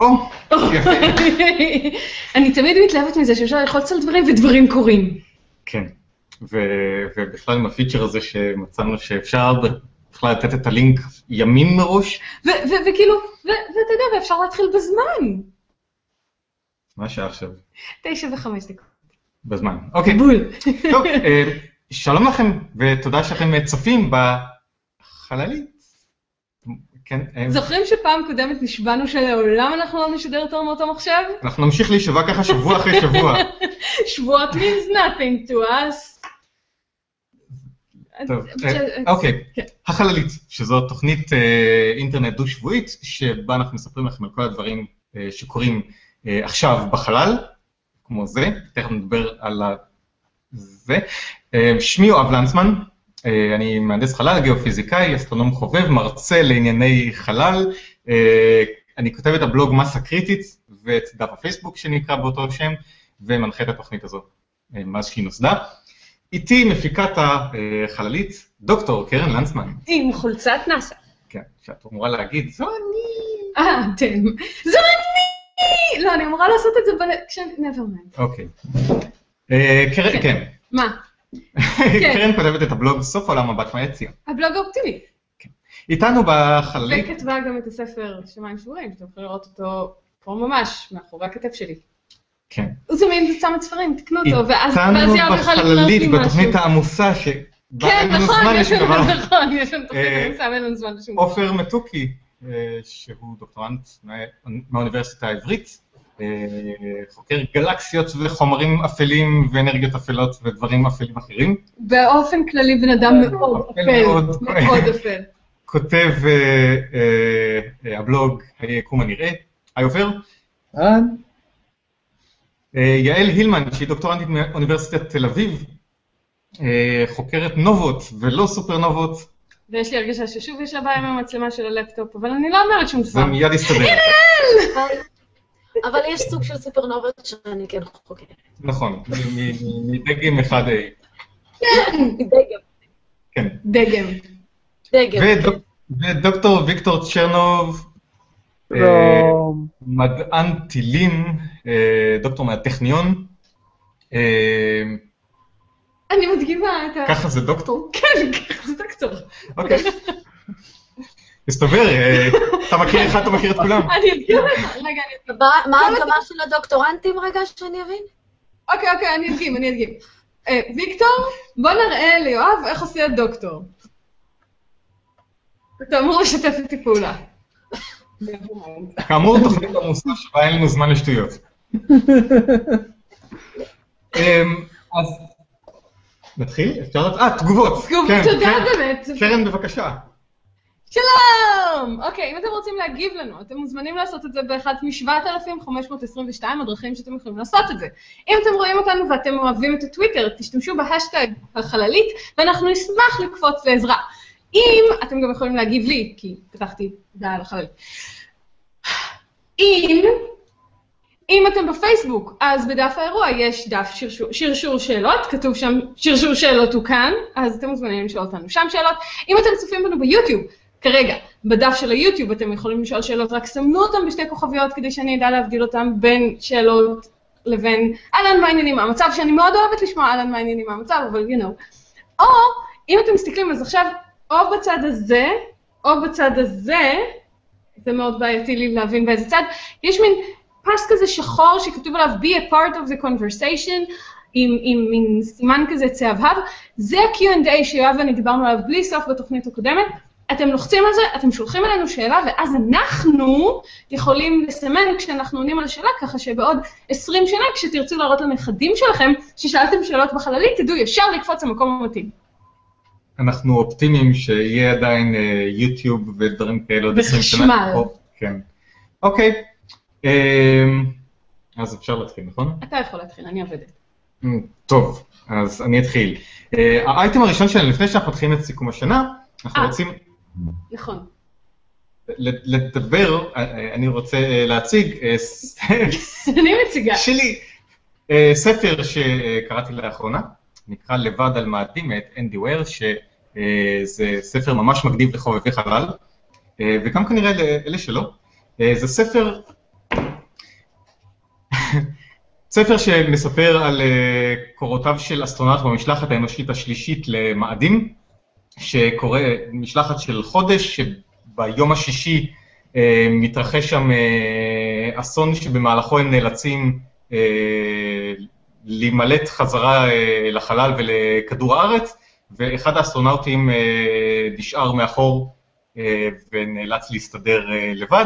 יפה. אני תמיד מתלהבת מזה שאפשר ללחוץ על דברים ודברים קורים. כן, ובכלל עם הפיצ'ר הזה שמצאנו שאפשר בכלל לתת את הלינק ימים מראש. וכאילו, ואתה יודע, ואפשר להתחיל בזמן. מה השעה עכשיו? 9:05. בזמן, אוקיי. בול. טוב, שלום לכם, ותודה שאתם צופים בחללית. זוכרים שפעם קודמת נשבענו שלעולם אנחנו לא נשדר יותר מאותו מחשב? אנחנו נמשיך להישבע ככה שבוע אחרי שבוע. שבועות means nothing to us. טוב, אוקיי. החללית, שזו תוכנית אינטרנט דו-שבועית, שבה אנחנו מספרים לכם על כל הדברים שקורים עכשיו בחלל, כמו זה, תכף נדבר על זה. שמי יואב לנצמן, אני מהנדס חלל, גיאופיזיקאי, אסטרונום חובב, מרצה לענייני חלל, אני כותב את הבלוג מסה קריטית ואת דף הפייסבוק שנקרא באותו שם, ומנחה את התוכנית הזו מאז שהיא נוסדה. איתי מפיקת החללית, דוקטור קרן לנצמן. עם חולצת נאס"א. כן, שאת אמורה להגיד, זו אני. אתם. זו אני! לא, אני אמורה לעשות את זה never mind. אוקיי. קרן, כן. מה? קרן כותבת את הבלוג סוף העולם מבט מהיציע. הבלוג האופטימי. איתנו בחללית. וכתבה גם את הספר שמיים שבורים, שאתם יכולים לראות אותו פה ממש, מאחורי הכתב שלי. כן. הוא זמין בצמת ספרים, תקנו אותו, ואז איתנו יאללה יוכל לקנות בחללית, לי משהו. בתוכנית העמוסה, כן, נכון, יש לנו תוכנית עמוסה, ואין לנו זמן לשום דבר. עופר מתוקי, שהוא דוקטורנט מהאוניברסיטה העברית, חוקר גלקסיות וחומרים אפלים ואנרגיות אפלות ודברים אפלים אחרים. באופן כללי בן אדם מאוד אפל, מאוד אפל. כותב הבלוג היקום הנראה. היי עופר? יעל הילמן, שהיא דוקטורנטית מאוניברסיטת תל אביב, חוקרת נובות ולא סופרנובות. ויש לי הרגשה ששוב יש לה בעיה עם המצלמה של הלפטופ, אבל אני לא אומרת שום דבר. זה מיד יסתדר. הנה יעל! אבל יש סוג של סופרנובות שאני כן חוקרת. נכון, מדגם 1A. דגם. כן. דגם. ודוקטור ויקטור צ'רנוב, מדען טילים, דוקטור מהטכניון. אני מדגימה את ה... ככה זה דוקטור? כן, ככה זה דוקטור. אוקיי. מסתבר, אתה מכיר אחד, אתה מכיר את כולם. אני אדגים לך, רגע, אני אדגים. מה ההדגמה של הדוקטורנטים רגע שאני אבין? אוקיי, אני אדגים. ויקטור, בוא נראה ליואב איך עושה דוקטור. אתה אמור לשתף איתי פעולה. כאמור, תוכנית עמוסה שבה אין לנו זמן לשטויות. אז נתחיל? תגובות. תודה באמת. קרן, בבקשה. שלום! אוקיי, אם אתם רוצים להגיב לנו, אתם מוזמנים לעשות את זה באחד מ-7,522 הדרכים שאתם יכולים לעשות את זה. אם אתם רואים אותנו ואתם אוהבים את הטוויטר, תשתמשו בהשטג החללית, ואנחנו נשמח לקפוץ לעזרה. אם אתם גם יכולים להגיב לי, כי פתחתי דעה על החללית. אם אתם בפייסבוק, אז בדף האירוע יש דף שרשור שאלות, כתוב שם שרשור שאלות הוא כאן, אז אתם מוזמנים לשאול אותנו שם שאלות. אם אתם צופים בנו ביוטיוב, כרגע, בדף של היוטיוב אתם יכולים לשאול שאלות, רק סמנו אותם בשתי כוכביות כדי שאני אדע להבדיל אותם בין שאלות לבין אהלן מה העניינים מהמצב, שאני מאוד אוהבת לשמוע אהלן מה העניינים מהמצב, אבל you know. או, אם אתם מסתכלים, אז עכשיו, או בצד הזה, או בצד הזה, זה מאוד בעייתי לי להבין באיזה צד, יש מין פס כזה שחור שכתוב עליו be a part of the conversation, עם מין סימן כזה צהבהב, זה ה-Q&A שיואב ואני דיברנו עליו בלי סוף בתוכנית הקודמת, אתם לוחצים על זה, אתם שולחים אלינו שאלה, ואז אנחנו יכולים לסמן כשאנחנו עונים על השאלה, ככה שבעוד 20 שנה, כשתרצו להראות לנכדים שלכם, ששאלתם שאלות בחללית, תדעו ישר לקפוץ למקום המתאים. אנחנו אופטימיים שיהיה עדיין יוטיוב ודברים כאלה עוד 20 שנה. בחשמל. כן. אוקיי. אז אפשר להתחיל, נכון? אתה יכול להתחיל, אני עובדת. טוב, אז אני אתחיל. האייטם הראשון שלנו, לפני שאנחנו מתחילים את סיכום השנה, אנחנו רוצים... נכון. לדבר, אני רוצה להציג... אני מציגה. שלי. ספר שקראתי לאחרונה, נקרא לבד על מאדים, מאת אנדי וויר, שזה ספר ממש מגניב לחובבי חלל, וגם כנראה לאלה שלא. זה ספר ספר שמספר על קורותיו של אסטרונאוט במשלחת האנושית השלישית למאדים, שקורה משלחת של חודש, שביום השישי מתרחש שם אסון שבמהלכו הם נאלצים להימלט חזרה לחלל ולכדור הארץ, ואחד האסטרונאוטים נשאר מאחור ונאלץ להסתדר לבד,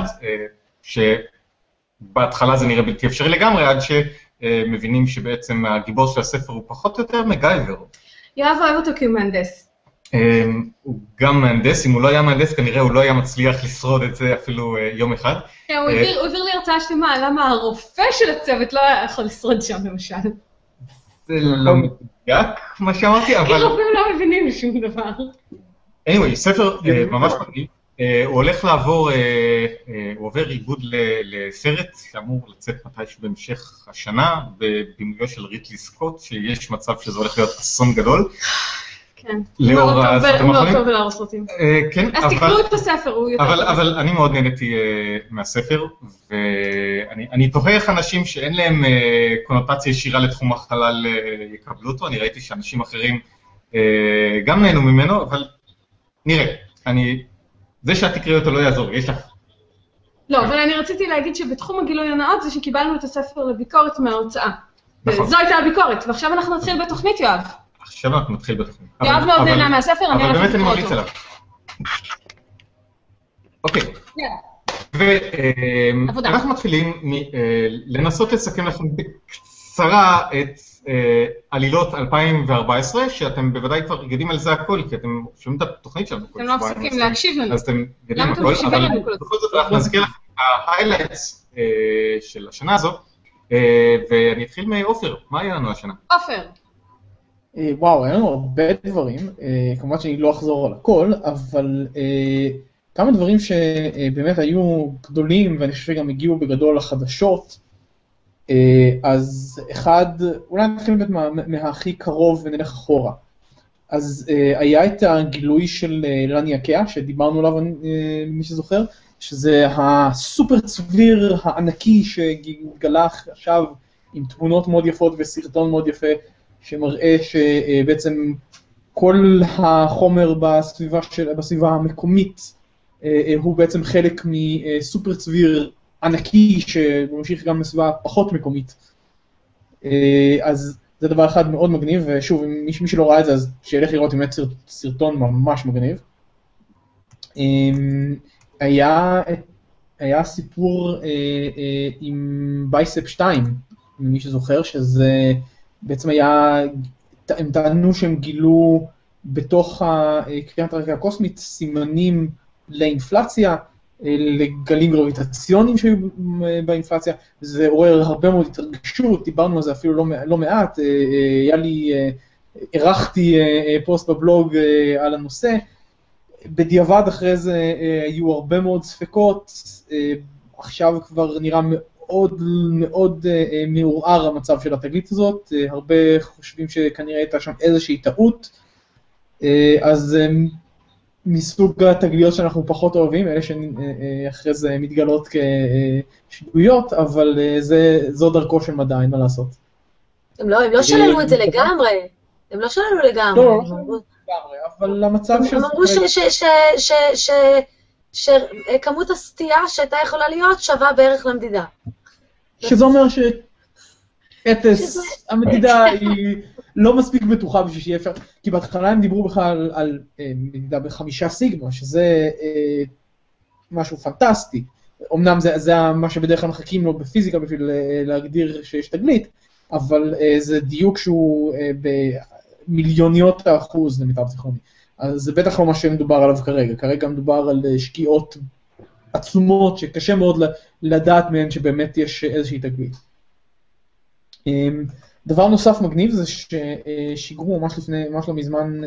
שבהתחלה זה נראה בלתי אפשרי לגמרי, עד שמבינים שבעצם הגיבור של הספר הוא פחות או יותר מגייבר. יואב אוהב אותו כי הוא מהנדס. הוא גם מהנדס, אם הוא לא היה מהנדס כנראה הוא לא היה מצליח לשרוד את זה אפילו יום אחד. כן, הוא העביר לי הרצאה שלמה, למה הרופא של הצוות לא היה יכול לשרוד שם למשל. זה לא מדויק מה שאמרתי, אבל... כי רופאים לא מבינים שום דבר. anyway, ספר ממש מגניב, הוא הולך לעבור, הוא עובר עיבוד לסרט שאמור לצאת מתישהו בהמשך השנה, בבימויו של ריטלי סקוט, שיש מצב שזה הולך להיות אסון גדול. כן, לאור הוא מאוד טוב להרוס סרטים. כן, אז תקראו את הספר, הוא יותר טוב. אבל אני מאוד נהניתי מהספר, ואני תוהה איך אנשים שאין להם קונוטציה ישירה לתחום החלל יקבלו אותו, אני ראיתי שאנשים אחרים גם נהנו ממנו, אבל נראה, זה שאת תקראי אותו לא יעזור, יש לך. לא, אבל אני רציתי להגיד שבתחום הגילוי הנאות זה שקיבלנו את הספר לביקורת מההוצאה. זו הייתה הביקורת, ועכשיו אנחנו נתחיל בתוכנית, יואב. עכשיו אנחנו נתחיל בתוכנית. יואב מאוד נהנה מהספר, אני אבל הולכת באמת אני לקרוא ממליץ אותו. עליו. אוקיי. ואנחנו מתחילים לנסות לסכם לכם בקצרה את עלילות 2014, שאתם בוודאי כבר יודעים על זה הכל, כי אתם שומעים את התוכנית שלנו. אתם לא מפסיקים להקשיב לנו. אז אתם יודעים למה אתם הכל, מקשיבים אבל לנו כל הזמן? בכל זאת אנחנו נזכיר לכם את ההיילייטס של השנה הזו, ואני אתחיל מאופר, מה היה לנו השנה? עופר. וואו, היה לנו הרבה דברים, כמובן שאני לא אחזור על הכל, אבל כמה דברים שבאמת היו גדולים, ואני חושב שגם הגיעו בגדול לחדשות, אז אחד, אולי נתחיל באמת מהכי קרוב ונלך אחורה. אז היה את הגילוי של לניאקיה, שדיברנו עליו, מי שזוכר, שזה הסופר צביר הענקי שגלה עכשיו עם תמונות מאוד יפות וסרטון מאוד יפה, שמראה שבעצם כל החומר בסביבה המקומית הוא בעצם חלק מסופר צביר ענקי שממשיך גם בסביבה פחות מקומית. אז זה דבר אחד מאוד מגניב, ושוב, אם מי שלא ראה את זה, אז שילך לראות עם סרטון ממש מגניב. היה סיפור עם בייספ 2, מי שזוכר, שזה בעצם היה, הם טענו שהם גילו בתוך קרינת הרקע הקוסמית סימנים לאינפלציה, לגלים גרביטציוניים שהיו באינפלציה, זה עורר הרבה מאוד התרגשות, דיברנו על זה אפילו לא מעט, ערכתי פוסט בבלוג על הנושא, בדיעבד אחרי זה היו הרבה מאוד ספקות, עכשיו כבר נראה מאוד מאוד מעורער המצב של התגלית הזאת, הרבה חושבים שכנראה הייתה שם איזושהי טעות, אז מסוג התגליות שאנחנו פחות אוהבים, אלה שאחרי זה מתגלות כשגויות, אבל זו דרכו של מדע, אין מה לעשות. הם לא שללו את זה לגמרי, הם לא שללו לגמרי. לא שללו לגמרי, אבל המצב של... הם אמרו שכמות הסטייה שהייתה יכולה להיות שווה בערך למדידה. שזה אומר המדידה היא לא מספיק בטוחה בשביל שיהיה אפשר, כי בהתחלה הם דיברו בכלל על מדידה ב5 סיגמה, שזה משהו פנטסטי. אמנם זה מה שבדרך כלל מחכים לו בפיזיקה בשביל להגדיר שיש תגלית, אבל זה דיוק שהוא במיליוניות האחוז למיטב זיכרוני. אז זה בטח לא מה שמדובר עליו כרגע. כרגע מדובר על שקיעות עצומות שקשה מאוד לדעת מהן שבאמת יש איזושהי תגלית. דבר נוסף מגניב זה ששיגרו ממש לא מזמן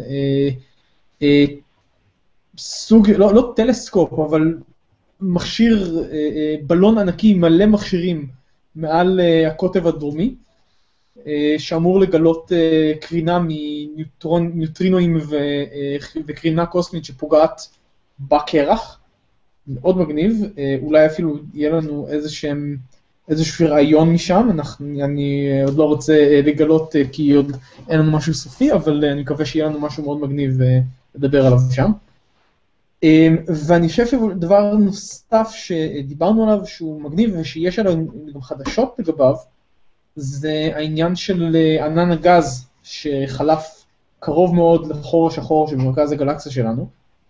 סוג, לא טלסקופ, אבל מכשיר, בלון ענקי מלא מכשירים מעל הקוטב הדרומי, שאמור לגלות קרינה מניוטרינואים וקרינה קוסמית שפוגעת בקרח, מאוד מגניב, אולי אפילו יהיה לנו איזשהו רעיון משם, אני עוד לא רוצה לגלות כי עוד אין לנו משהו סופי, אבל אני מקווה שיהיה לנו משהו מאוד מגניב לדבר עליו שם. ואני חושב שדבר נוסף שדיברנו עליו שהוא מגניב ושיש עליו גם חדשות לגביו, זה העניין של ענן הגז שחלף קרוב מאוד לחור השחור שבמרכז הגלקסיה שלנו.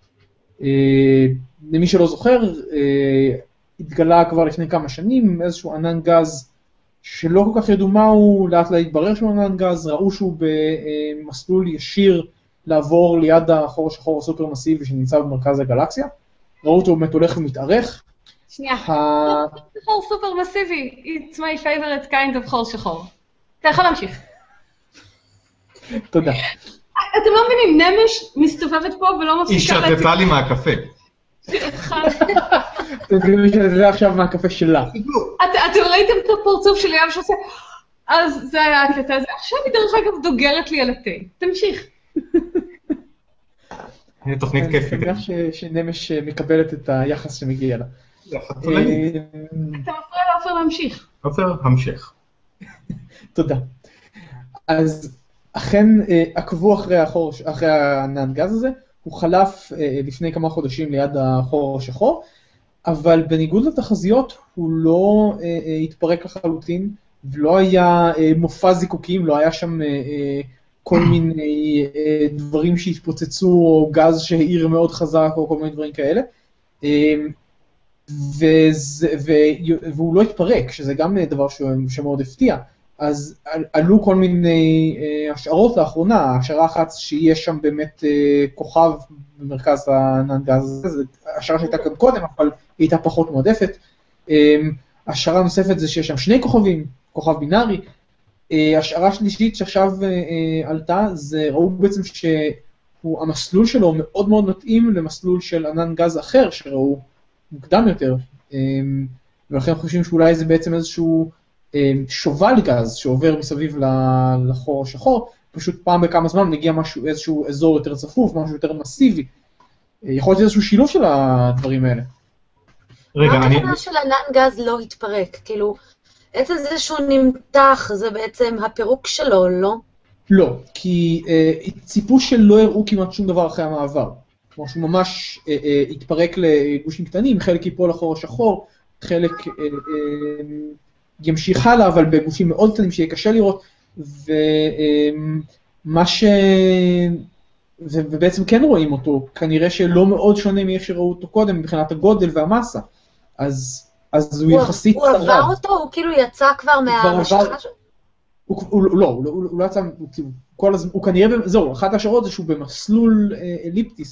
למי שלא זוכר, התגלה כבר לפני כמה שנים איזשהו ענן גז שלא כל כך ידעו מהו, לאט לאט התברר שהוא ענן גז, ראו שהוא במסלול ישיר לעבור ליד החור השחור הסופר מסיבי שנמצא במרכז הגלקסיה, ראו אותו באמת הולך ומתארך. שנייה, חור סופר מסיבי, it's my favorite kind of חור שחור. אתה יכול להמשיך. תודה. אתם לא מבינים, נמש מסתובבת פה ולא מפסיקה היא שתתה לי מהקפה. אתם מבינים שזה עכשיו מהקפה שלה. אתם ראיתם את הפרצוף של יאב שעושה, אז זה היה הקטע הזה, עכשיו היא דרך אגב דוגרת לי על התה. תמשיך. הנה תוכנית כיפית. אני שמח שנמש מקבלת את היחס שמגיע לה. אתה מפריע לעופר להמשיך. עופר, המשך. תודה. אז אכן עקבו אחרי הענן גז הזה, הוא חלף לפני כמה חודשים ליד החור השחור, אבל בניגוד לתחזיות הוא לא התפרק לחלוטין, ולא היה מופע זיקוקים, לא היה שם כל מיני דברים שהתפוצצו, או גז שהעיר מאוד חזק, או כל מיני דברים כאלה. והוא לא התפרק, שזה גם דבר שמאוד הפתיע. אז עלו כל מיני השערות לאחרונה, השערה אחת שיש שם באמת כוכב במרכז הענן גז, זו השערה שהייתה כאן קודם, אבל היא הייתה פחות מועדפת. השערה נוספת זה שיש שם שני כוכבים, כוכב בינארי. השערה שלישית שעכשיו עלתה, זה ראו בעצם שהמסלול שלו מאוד מאוד מתאים למסלול של ענן גז אחר, שראו מוקדם יותר, ולכן חושבים שאולי זה בעצם איזשהו שובל גז שעובר מסביב לחור השחור, פשוט פעם בכמה זמן מגיע איזשהו אזור יותר צפוף, משהו יותר מסיבי. יכול להיות איזשהו שילוב של הדברים האלה. מה הכוונה של ענן גז לא התפרק? כאילו, עצם זה שהוא נמתח, זה בעצם הפירוק שלו, לא? לא, כי ציפו שלא הראו כמעט שום דבר אחרי המעבר. כמו שהוא ממש התפרק לגושים קטנים, חלק ייפול לחור השחור, חלק ימשיך הלאה, אבל בגופים מאוד קטנים שיהיה קשה לראות, ובעצם כן רואים אותו, כנראה שלא מאוד שונה מאיך שראו אותו קודם, מבחינת הגודל והמסה, אז הוא יחסית צרד. הוא עבר אותו? הוא כאילו יצא כבר מהמשכה שלו? לא, הוא לא יצא, הוא כנראה, זהו, אחת השערות זה שהוא במסלול אליפטי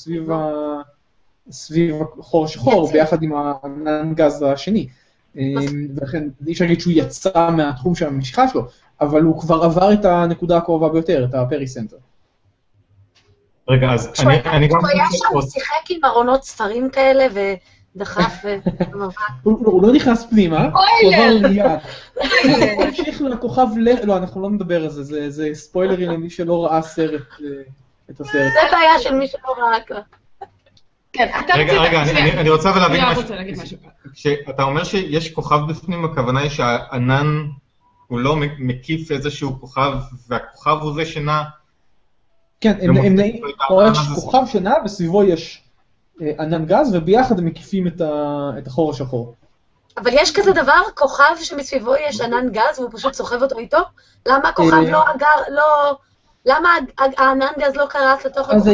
סביב החור השחור, ביחד עם הענן גז השני. ולכן אי אפשר להגיד שהוא יצא מהתחום של המשיכה שלו, אבל הוא כבר עבר את הנקודה הקרובה ביותר, את הפריסנטר. רגע, אז אני גם... הוא היה שם, הוא שיחק עם ארונות ספרים כאלה ודחף... הוא לא נכנס פנימה, הוא עבר ליד. הוא המשיך לכוכב לא, אנחנו לא נדבר על זה, זה ספוילרי למי שלא ראה את הסרט. זה בעיה של מי שלא ראה כבר. רגע, אני רוצה להבין משהו. כשאתה אומר שיש כוכב בפנים, הכוונה היא שהענן הוא לא מקיף איזשהו כוכב, והכוכב הוא זה שנע... כן, יש כוכב שנע, וסביבו יש ענן גז, וביחד הם מקיפים את החור השחור. אבל יש כזה דבר, כוכב שמסביבו יש ענן גז, והוא פשוט סוחב אותו איתו? למה הכוכב למה הענן גז לא קרץ לתוך הכוכב?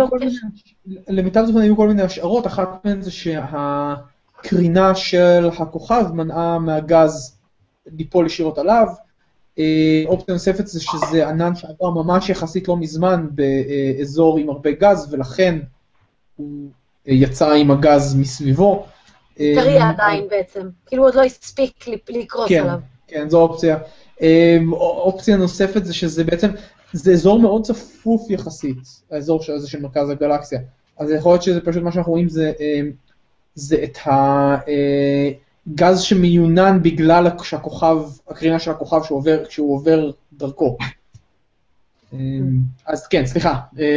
למיטב זמן היו כל מיני השערות, אחת מהן זה שהקרינה של הכוכב מנעה מהגז ליפול ישירות עליו. אופציה נוספת זה שזה ענן שעבר ממש יחסית לא מזמן באזור עם הרבה גז, ולכן הוא יצא עם הגז מסביבו. טרי עדיין בעצם, כאילו עוד לא הספיק לקרוס עליו. כן, זו אופציה. אופציה נוספת זה שזה בעצם, זה אזור מאוד צפוף יחסית, האזור הזה של מרכז הגלקסיה. אז יכול להיות שזה פשוט מה שאנחנו רואים זה את הגז שמיונן בגלל הקרינה של הכוכב כשהוא עובר דרכו. אז כן, סליחה.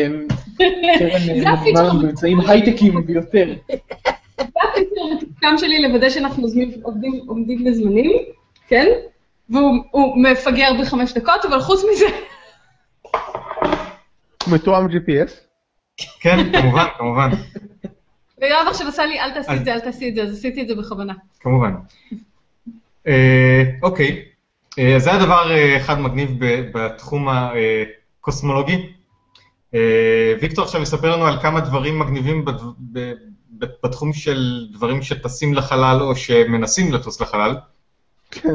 קרן באמצעים הייטקים ביותר. זה הפתרון שלי לוודא שאנחנו עומדים בזמנים. כן? והוא מפגר ב5 דקות, אבל חוץ מזה... מתואם GPS? כן, כמובן, כמובן. ויואב עכשיו עשה לי, אל תעשי את זה, אל תעשי את זה, אז עשיתי את זה בכוונה. כמובן. אוקיי, אז זה הדבר אחד מגניב בתחום הקוסמולוגי. ויקטור עכשיו יספר לנו על כמה דברים מגניבים בתחום של דברים שטסים לחלל או שמנסים לטוס לחלל. כן.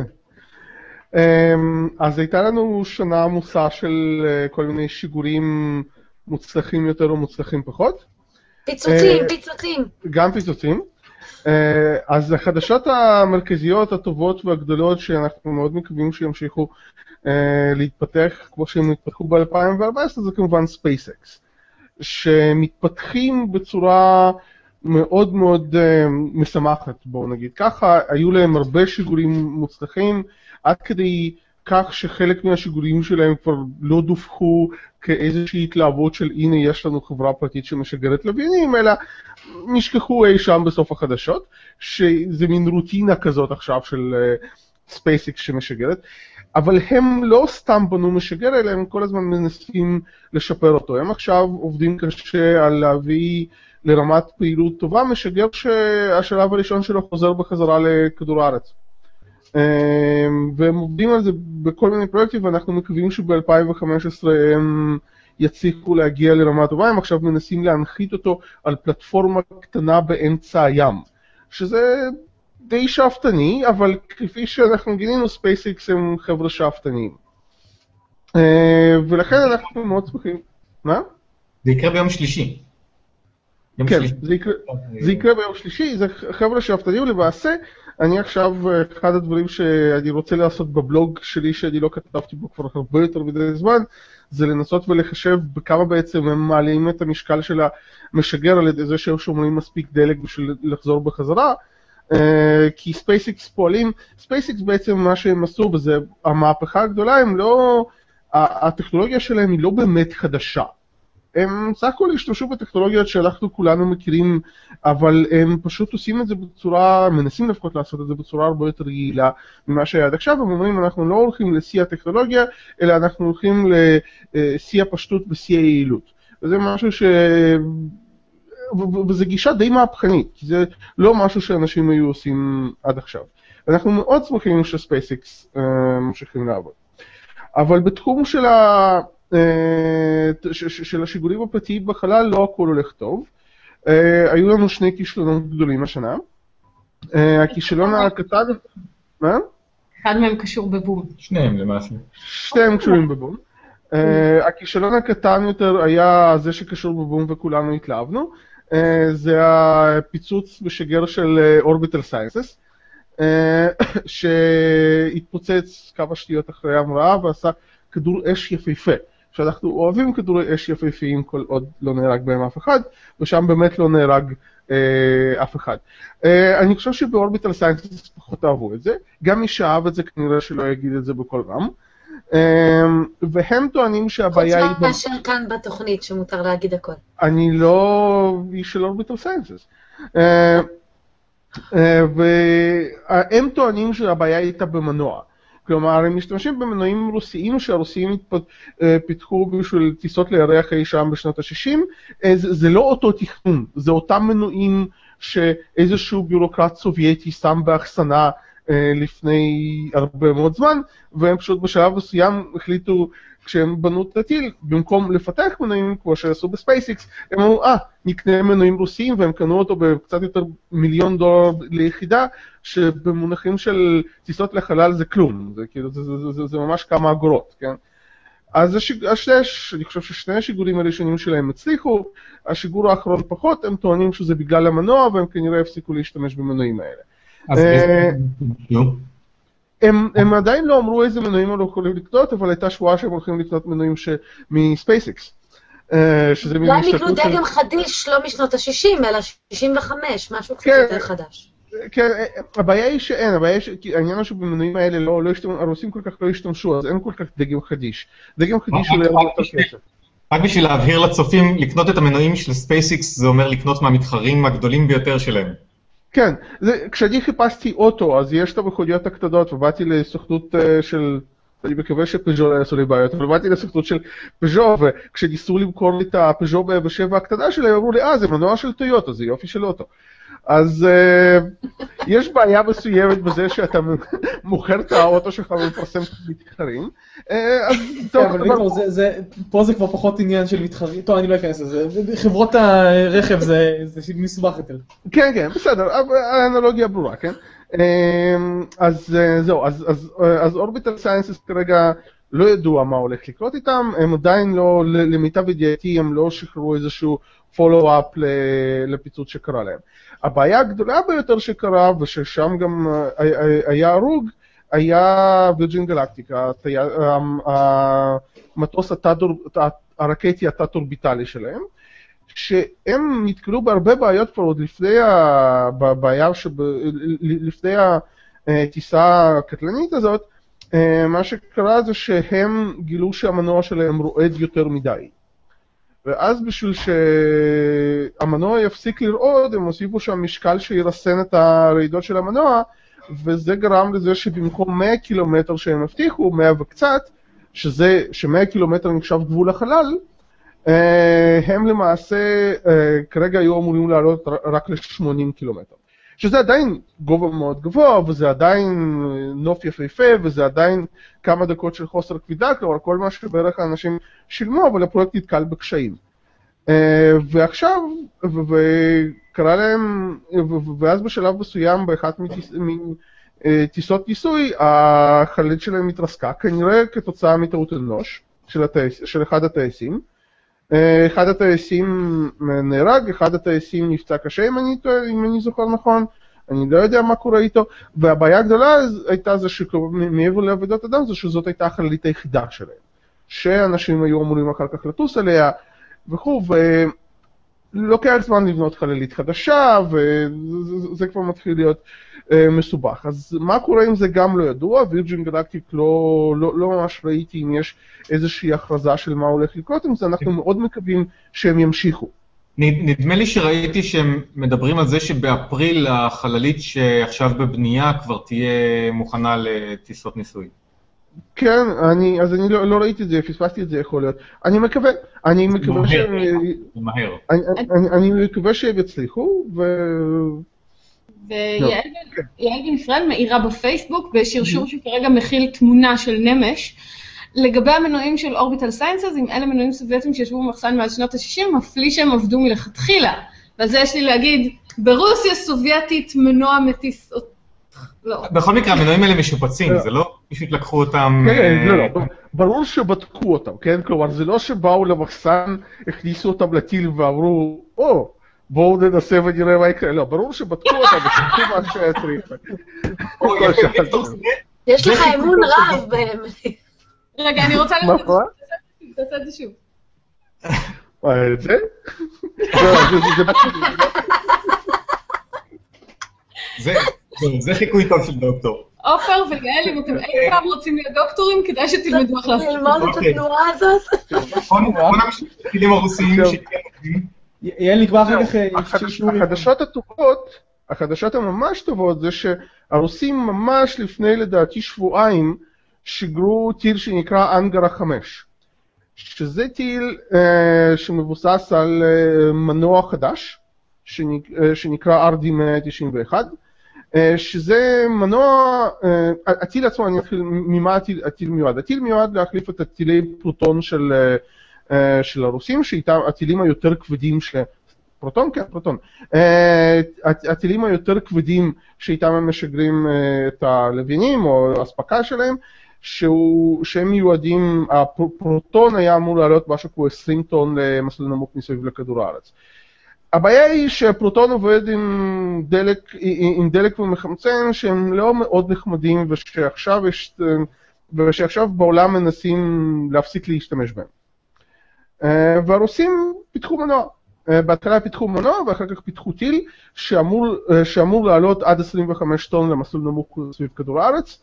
אז הייתה לנו שנה עמוסה של כל מיני שיגורים מוצלחים יותר או מוצלחים פחות. פיצוצים. גם פיצוצים. אז החדשות המרכזיות, הטובות והגדולות שאנחנו מאוד מקווים שימשיכו להתפתח כמו שהם התפתחו ב-2014 זה כמובן SpaceX, שמתפתחים בצורה מאוד מאוד משמחת, בואו נגיד ככה. היו להם הרבה שיגורים מוצלחים, עד כדי כך שחלק מהשיגורים שלהם כבר לא דווחו כאיזושהי התלהבות של הנה יש לנו חברה פרטית שמשגרת לוויינים, אלא נשכחו אי שם בסוף החדשות, שזה מין רוטינה כזאת עכשיו של SpaceX שמשגרת, אבל הם לא סתם בנו משגר, אלא הם כל הזמן מנסים לשפר אותו. הם עכשיו עובדים קשה על להביא לרמת פעילות טובה, משגר שהשלב הראשון שלו חוזר בחזרה לכדור הארץ. והם עובדים על זה בכל מיני פרויקטים, ואנחנו מקווים שב-2015 הם יצליחו להגיע לרמה טובה. הם עכשיו מנסים להנחית אותו על פלטפורמה קטנה באמצע הים, שזה די שאפתני, אבל כפי שאנחנו גילינו, SpaceX הם חבר'ה שאפתניים. ולכן אנחנו מאוד שמחים. מה? זה יקרה ביום שלישי. כן, זה יקרה ביום שלישי, זה חבר'ה שאפתניים למעשה. אני עכשיו, אחד הדברים שאני רוצה לעשות בבלוג שלי, שאני לא כתבתי בו כבר הרבה יותר מדי זמן, זה לנסות ולחשב בכמה בעצם הם מעלים את המשקל של המשגר על ידי זה שהם שומרים מספיק דלק בשביל לחזור בחזרה, כי SpaceX פועלים, SpaceX בעצם מה שהם עשו, וזה המהפכה הגדולה, הם לא, הטכנולוגיה שלהם היא לא באמת חדשה. הם סך הכל השתמשו בטכנולוגיות שאנחנו כולנו מכירים, אבל הם פשוט עושים את זה בצורה, מנסים לפחות לעשות את זה בצורה הרבה יותר יעילה ממה שהיה עד עכשיו. הם אומרים, אנחנו לא הולכים לשיא הטכנולוגיה, אלא אנחנו הולכים לשיא הפשטות ושיא היעילות. וזה משהו וזה גישה די מהפכנית, כי זה לא משהו שאנשים היו עושים עד עכשיו. אנחנו מאוד שמחים שספייסיקס ממשיכים לעבוד. אבל בתחום של השיגורים הפרטיים בחלל לא הכל הולך טוב. היו לנו שני כישלונות גדולים השנה. הכישלון הקטן... מה? אחד מהם קשור בבום. שניהם למעשה. שניהם קשורים בבום. הכישלון הקטן יותר היה זה שקשור בבום וכולנו התלהבנו. זה הפיצוץ בשגר של אורביטל סיינסס, שהתפוצץ כמה שניות אחרי המראה ועשה כדור אש יפהפה. שאנחנו אוהבים כדורי אש יפהפיים כל עוד לא נהרג בהם אף אחד, ושם באמת לא נהרג אף אחד. אני חושב שבאורביטל סיינסס פחות אהבו את זה, גם מי שאהב את זה כנראה שלא יגיד את זה בכל רם, והם טוענים שהבעיה היא... חוץ מאשר כאן בתוכנית שמותר להגיד הכל. אני לא איש של אורביטל סיינסס. והם טוענים שהבעיה הייתה במנוע. כלומר, הם משתמשים במנועים רוסיים שהרוסיים פיתחו בשביל טיסות לירח אי שם בשנות ה-60. זה לא אותו תכנון, זה אותם מנועים שאיזשהו ביורוקרט סובייטי שם באחסנה לפני הרבה מאוד זמן, והם פשוט בשלב מסוים החליטו, כשהם בנו את הטיל, במקום לפתח מנועים כמו שעשו בספייסיקס, הם אמרו, נקנה מנועים רוסיים, והם קנו אותו בקצת יותר $1,000,000 ליחידה, שבמונחים של טיסות לחלל זה כלום, זה, כאילו, זה ממש כמה אגורות, כן? אז אני חושב ששני השיגורים הראשונים שלהם הצליחו, השיגור האחרון פחות, הם טוענים שזה בגלל המנוע, והם כנראה הפסיקו להשתמש במנועים האלה. אז איזה... הם עדיין לא אמרו איזה מנועים הם יכולים לקנות, אבל הייתה שבועה שהם הולכים לקנות מנועים מספייסיקס. אולי הם יקנו דגם חדיש, לא משנות ה-60, אלא 65, משהו קצת יותר חדש. כן, הבעיה היא שאין, העניין הוא שבמנועים האלה הרוסים כל כך לא השתמשו, אז אין כל כך דגם חדיש. דגם חדיש עולה הרבה יותר כסף. רק בשביל להבהיר לצופים, לקנות את המנועים של ספייסיקס זה אומר לקנות מהמתחרים הגדולים ביותר שלהם. כן, כשאני חיפשתי אוטו, אז יש את המכוניות הקטנות, ובאתי לסוכנות של, אני מקווה שפז'ו לא יעשו לי בעיות, אבל באתי לסוכנות של פז'ו, וכשניסו למכור לי את הפז'ו ב7 הקטנה שלהם, אמרו לי, זה מנוע של טויוטה, זה יופי של אוטו. אז יש בעיה מסוימת בזה שאתה מוכר את האוטו שלך ומפרסם מתחרים. אז טוב, אבל ויקטור, פה זה כבר פחות עניין של מתחרים. טוב, אני לא אכנס לזה. חברות הרכב זה מסובך יותר. כן, כן, בסדר, האנלוגיה ברורה, כן? אז זהו, אז אורביטל סיינסס כרגע לא ידוע מה הולך לקרות איתם, הם עדיין לא, למיטב ידיעתי, הם לא שחררו איזשהו פולו-אפ לפיצוץ שקרה להם. הבעיה הגדולה ביותר שקרה, וששם גם היה הרוג, היה וירג'ין גלקטיקה, המטוס הרקטי התת-אורביטלי שלהם, שהם נתקלו בהרבה בעיות כבר עוד לפני הטיסה הקטלנית הזאת. מה שקרה זה שהם גילו שהמנוע שלהם רועד יותר מדי. ואז בשביל שהמנוע יפסיק לרעוד, הם הוסיפו שם משקל שירסן את הרעידות של המנוע, וזה גרם לזה שבמקום 100 קילומטר שהם הבטיחו, 100 וקצת, ש100 קילומטר נחשב גבול החלל, הם למעשה כרגע היו אמורים לעלות רק ל-80 קילומטר. שזה עדיין גובה מאוד גבוה, וזה עדיין נוף יפהפה, וזה עדיין כמה דקות של חוסר כבידה, כלומר כל מה שבערך האנשים שילמו, אבל הפרויקט נתקל בקשיים. ועכשיו, וקרה להם, ואז בשלב מסוים, באחת מטיסות ניסוי, החללית שלהם התרסקה, כנראה כתוצאה מטעות אנוש של אחד הטייסים. אחד הטייסים נהרג, אחד הטייסים נפצע קשה אם אני זוכר נכון, אני לא יודע מה קורה איתו, והבעיה הגדולה הייתה זה שמעבר לעבודת אדם זה שזאת הייתה החללית היחידה שלהם, שאנשים היו אמורים אחר כך לטוס עליה וכו', ולוקח זמן לבנות חללית חדשה, וזה כבר מתחיל להיות מסובך. אז מה קורה אם זה גם לא ידוע? וירג'ין גלקטיק לא ממש ראיתי אם יש איזושהי הכרזה של מה הולך לקרות עם זה, אנחנו מאוד מקווים שהם ימשיכו. נדמה לי שראיתי שהם מדברים על זה שבאפריל החללית שעכשיו בבנייה כבר תהיה מוכנה לטיסות ניסוי. כן, אז אני לא ראיתי את זה, פספסתי את זה יכול להיות. אני מקווה שהם יצליחו, ויעל בן ישראל מעירה בפייסבוק בשרשור שכרגע מכיל תמונה של נמש לגבי המנועים של אורביטל סיינסס, עם אלה מנועים סובייטים שישבו במחסן מאז שנות ה-60, מפליא שהם עבדו מלכתחילה. ועל זה יש לי להגיד, ברוסיה סובייטית מנוע מטיס... לא. בכל מקרה, המנועים האלה משופצים, זה לא פשוט לקחו אותם... כן, לא, ברור שבדקו אותם, כן? כלומר, זה לא שבאו למחסן, הכניסו אותם לטיל ואמרו, בואו ננסה ונראה מה יקרה. לא, ברור שבדקו אותם ושבדקו מה שהיה צריך. יש לך אמון רב בהם. רגע, אני רוצה לראות את זה. תעשה את זה שוב. את זה? זה חיקוי טוב של דוקטור. עופר ויעל, אם אתם אי פעם רוצים להיות דוקטורים, כדאי שתלמדו איך לעשות. ללמוד את התנועה הזאת. בוא נמשיך את הכלים הרוסיים יעל נקבע אחר כך... החדשות הטובות, החדשות הממש טובות, זה שהרוסים ממש לפני לדעתי שבועיים, שיגרו טיל שנקרא אנגרה 5, שזה טיל שמבוסס על מנוע חדש, שנקרא RD-191, שזה מנוע, הטיל עצמו, אני אתחיל ממה הטיל מיועד. הטיל מיועד להחליף את הטילי פרוטון של הרוסים, שאיתם הטילים היותר כבדים פרוטון? כן, פרוטון. הטילים היותר כבדים שאיתם הם משגרים את הלוויינים או הספקה שלהם, שהם מיועדים, הפרוטון היה אמור לעלות משהו כמו 20 טון למסלול נמוך מסביב לכדור הארץ. הבעיה היא שהפרוטון עובד עם דלק ומחמצן שהם לא מאוד נחמדים ושעכשיו בעולם מנסים להפסיק להשתמש בהם. והרוסים פיתחו מנוע. בהתחלה פיתחו מנוע ואחר כך פיתחו טיל שאמור לעלות עד 25 טון למסלול נמוך סביב כדור הארץ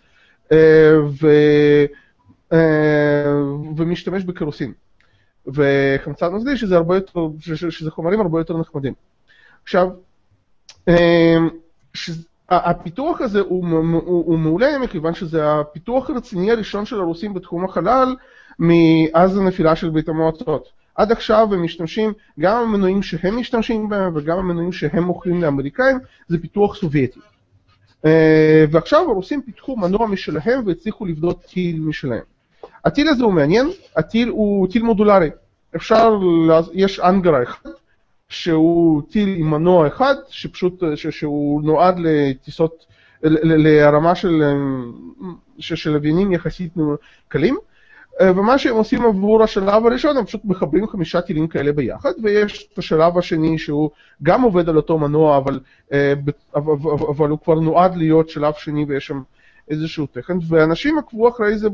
ומשתמש בקרוסין וחמצן נוזלי שזה חומרים הרבה יותר נחמדים. עכשיו, הפיתוח הזה הוא מעולה, מכיוון שזה הפיתוח הרציני הראשון של הרוסים בתחום החלל, מאז הנפילה של ברית המועצות. עד עכשיו הם משתמשים, גם המנועים שהם משתמשים בהם וגם המנועים שהם מוכרים לאמריקאים, זה פיתוח סובייטי. ועכשיו הרוסים פיתחו מנוע משלהם והצליחו לבדות טיל משלהם. הטיל הזה הוא מעניין, הטיל הוא טיל מודולרי. יש אנגרה אחד, שהוא טיל עם מנוע אחד, שהוא נועד לטיסות, לרמה של לוויינים יחסית קלים, ומה שהם עושים עבור השלב הראשון, הם פשוט מחברים 5 טילים כאלה ביחד, ויש את השלב השני שהוא גם עובד על אותו מנוע, אבל הוא כבר נועד להיות שלב שני ויש שם איזשהו תכן, ואנשים עקבו אחרי זה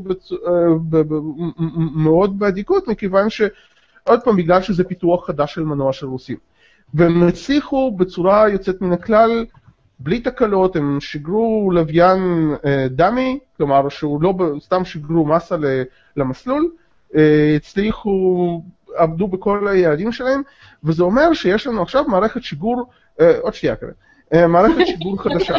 מאוד בעדיקות, מכיוון עוד פעם, בגלל שזה פיתוח חדש של מנוע של רוסים. והם הצליחו בצורה יוצאת מן הכלל, בלי תקלות, הם שיגרו לוויין דמי, כלומר שהוא לא סתם שיגרו מסה למסלול, הצליחו, עבדו בכל היעדים שלהם, וזה אומר שיש לנו עכשיו מערכת שיגור, עוד שנייה כזה, מערכת שיגור חדשה,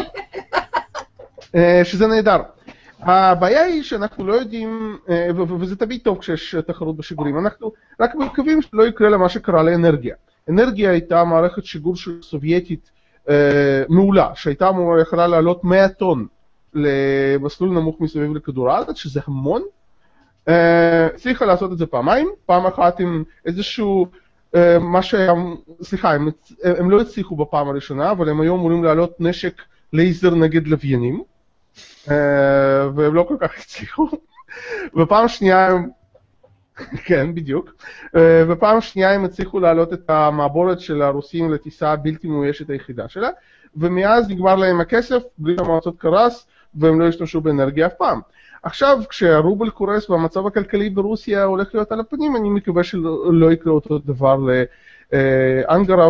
שזה נהדר. הבעיה היא שאנחנו לא יודעים, וזה תמיד טוב כשיש תחרות בשיגורים, אנחנו רק מקווים שלא יקרה למה שקרה לאנרגיה. אנרגיה הייתה מערכת שיגור סובייטית מעולה, שהייתה יכולה לעלות 100 טון למסלול נמוך מסביב לכדור הארץ, שזה המון. הצליחה לעשות את זה פעמיים, פעם אחת עם איזשהו, סליחה, הם לא הצליחו בפעם הראשונה, אבל הם היו אמורים לעלות נשק לייזר נגד לוויינים. והם לא כל כך הצליחו, ופעם שנייה הם, כן בדיוק, ופעם שנייה הם הצליחו להעלות את המעבורת של הרוסים לטיסה הבלתי מאוישת היחידה שלה, ומאז נגמר להם הכסף, ברית המועצות קרס, והם לא השתמשו באנרגיה אף פעם. עכשיו כשהרובל קורס והמצב הכלכלי ברוסיה הולך להיות על הפנים, אני מקווה שלא יקרה אותו דבר לאנגרה,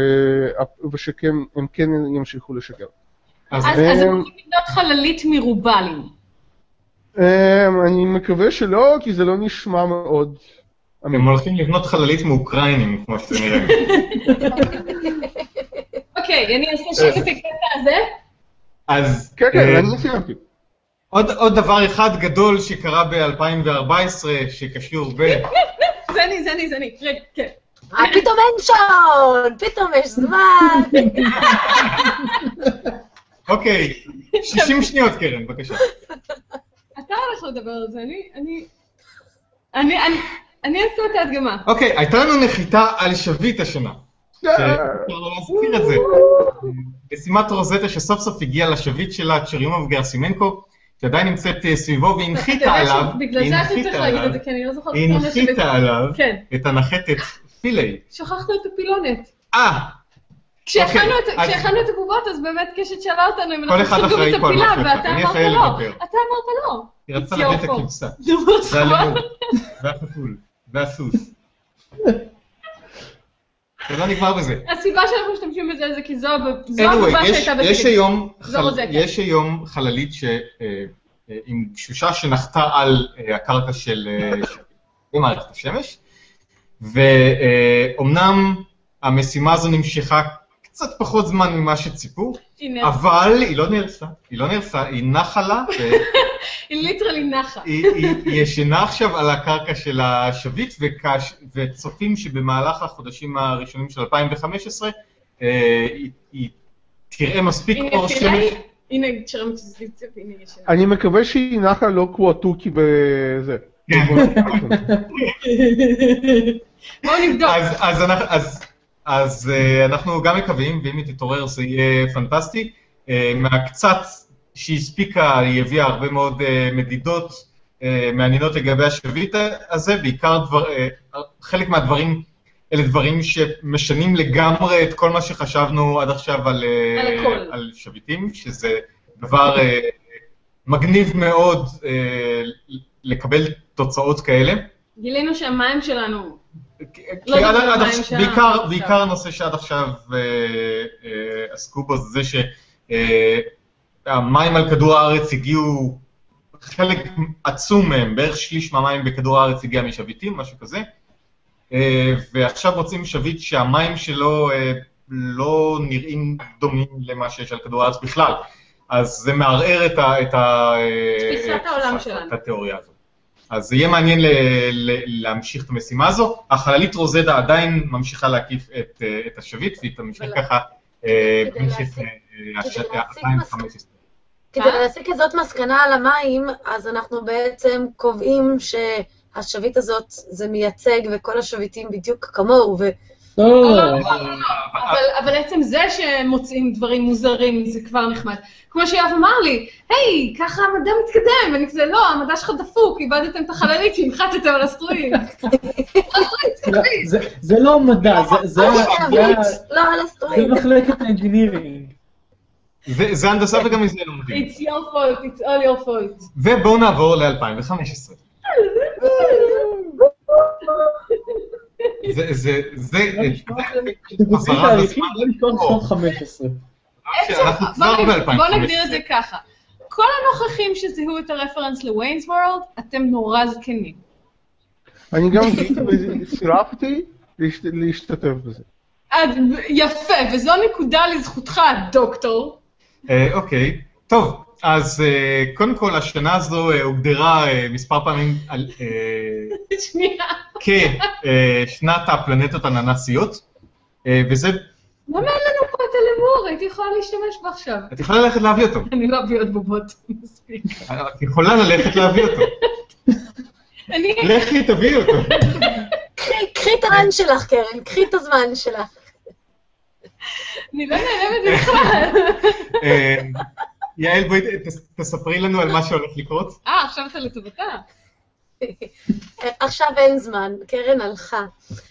ושהם כן ימשיכו לשקר. אז הם הולכים לבנות חללית מרובלים. אני מקווה שלא, כי זה לא נשמע מאוד... הם הולכים לבנות חללית מאוקראינים, כמו שזה נראה. אוקיי, אני אעשה שקט את הקטע הזה. אז... כן, כן, אני סיימתי. עוד דבר אחד גדול שקרה ב-2014, שקשור ב... זה אני, רגע, כן. פתאום אין שעון, פתאום יש זמן. אוקיי, 60 שניות קרן, בבקשה. אתה הולך לדבר על זה, אני אעשה את ההדגמה. אוקיי, הייתה לנו נחיתה על שביט השנה. שאפשר לא להזכיר את זה. משימת רוזטה שסוף סוף הגיעה לשביט שלה, צ'ריומוב גרסימנקו, שעדיין נמצאת סביבו והנחיתה עליו, בגלל זה אתה צריך להגיד את זה, כי אני לא זוכרת. היא הנחיתה עליו את הנחתת פילי. שכחת את הפילונת. כשהכנו את הבובות, אז באמת קשת שאלה אותנו אם אנחנו צריכים גם את הפילה, ואתה אמרת לא. אתה אמרת לא. היא רצתה לתת את הכבשה. זה הלימוד, והחתול, והסוס. זה לא נגמר בזה. הסיבה שאנחנו משתמשים בזה זה כי זו הבובה שהייתה בפילים. יש היום חללית עם גשושה שנחתה על הקרקע של מערכת השמש, ואומנם המשימה הזו נמשכה קצת פחות זמן ממה שציפו, אבל היא לא נהרסה, היא נחה לה. היא ליטרלי נחה. היא ישנה עכשיו על הקרקע של השביט, וצופים שבמהלך החודשים הראשונים של 2015, היא תראה מספיק אור שמש. הנה, תשאר מצליצת, הנה ישנה. אני מקווה שהיא נחה לא כמו התוכי בזה. בואו נבדוק. אז אנחנו גם מקווים, ואם היא תתעורר זה יהיה פנטסטי. מהקצת שהיא הספיקה, היא הביאה הרבה מאוד מדידות מעניינות לגבי השביט הזה, בעיקר חלק מהדברים, אלה דברים שמשנים לגמרי את כל מה שחשבנו עד עכשיו על שביטים, שזה דבר מגניב מאוד לקבל תוצאות כאלה. גילינו שהמים שלנו... בעיקר הנושא שעד עכשיו עסקו בו זה שהמים על כדור הארץ הגיעו, חלק עצום מהם, בערך שליש מהמים בכדור הארץ הגיע משביטים, משהו כזה, ועכשיו רוצים שביט שהמים שלו לא נראים דומים למה שיש על כדור הארץ בכלל. אז זה מערער את תפיסת העולם שלנו. את התיאוריה הזאת. אז זה יהיה מעניין להמשיך את המשימה הזו. החללית רוזדה עדיין ממשיכה להקיף את השביט, והיא תמשיך ככה במשך 2015. כדי להסיק כזאת מסקנה על המים, אז אנחנו בעצם קובעים שהשביט הזאת זה מייצג וכל השביטים בדיוק כמוהו. אבל עצם זה שמוצאים דברים מוזרים זה כבר נחמד. כמו שיואב אמר לי, היי, ככה המדע מתקדם, ואני כזה, לא, המדע שלך דפוק, איבדתם את החללית שהנחתתם על אסטרואיד. זה לא מדע, זה לא על אסטרואיד. זה מחלקת האנג'ינירינג. זה הנדסה וגם מזה לומדים. It's your fault, it's all your fault. ובואו נעבור ל-2015. זה חזרה בזמן. לא 15. בואו נגדיר את זה ככה. כל הנוכחים שזיהו את הרפרנס לוויינס וורלד, אתם נורא זקנים. אני גם סירבתי להשתתף בזה. יפה, וזו נקודה לזכותך, דוקטור. אוקיי, טוב, אז קודם כל השנה הזו הוגדרה מספר פעמים כשנת הפלנטות הננסיות, וזה... למה אין לנו פה את הלמור? הייתי יכולה להשתמש בו עכשיו. את יכולה ללכת להביא אותו. אני לא אביא עוד בובות, מספיק. את יכולה ללכת להביא אותו. לכי תביאי אותו. קחי את הזמן שלך, קרן, קחי את הזמן שלך. אני לא נעלמת בכלל. יעל, בואי תספרי לנו על מה שהולך לקרות. עכשיו אתה לטובתה. עכשיו אין זמן, קרן הלכה.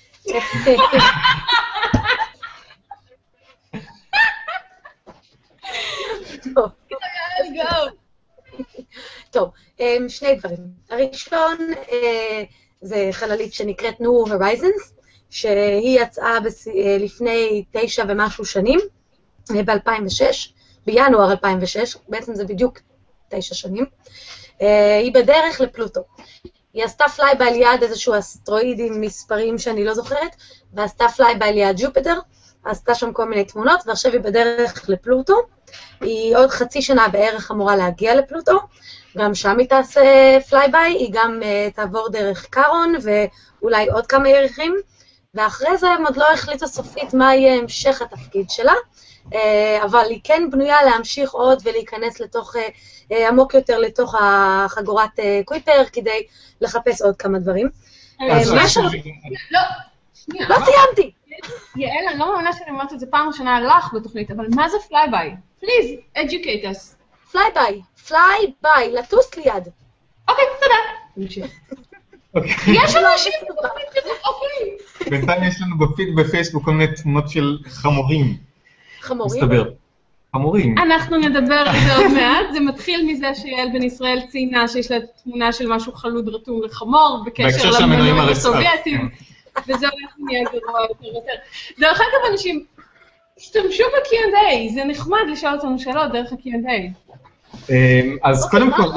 טוב, שני דברים. הראשון זה חללית שנקראת New Horizons, שהיא יצאה לפני 9 ומשהו שנים, ב-2006, בינואר 2006, בעצם זה בדיוק 9 שנים. היא בדרך לפלוטו. היא עשתה פלייביי ליד איזשהו אסטרואיד עם מספרים שאני לא זוכרת, ועשתה פלייביי ליד ג'ופיטר, עשתה שם כל מיני תמונות, ועכשיו היא בדרך לפלוטו. היא עוד חצי שנה בערך אמורה להגיע לפלוטו, גם שם היא תעשה פלייביי, היא גם תעבור דרך קארון ואולי עוד כמה ירחים, ואחרי זה הם עוד לא החליטו סופית מה יהיה המשך התפקיד שלה, אבל היא כן בנויה להמשיך עוד ולהיכנס לתוך, עמוק יותר לתוך החגורת קוויפר, כדי לחפש עוד כמה דברים. לא סיימתי. יעל, אני לא מאמינה שאני אומרת את זה פעם ראשונה לך בתוכנית, אבל מה זה פלייביי? Please, educate us. פלייביי, לטוס ליד. אוקיי, תודה. יש אנשים בפיד כזה, אוקיי. בינתיים יש לנו בפיד בפייסבוק כל מיני תמונות של חמורים. חמורים? מסתבר. חמורים. אנחנו נדבר על זה עוד מעט. זה מתחיל מזה שיעל בן ישראל ציינה שיש לה תמונה של משהו חלוד רתום לחמור, בקשר למנועים הסובייטיים. וזה הולך נהיה גרוע יותר ויותר. דרך אגב, אנשים, השתמשו ב-Q&A, זה נחמד לשאול אותנו שאלות דרך ה-Q&A. אז קודם כל,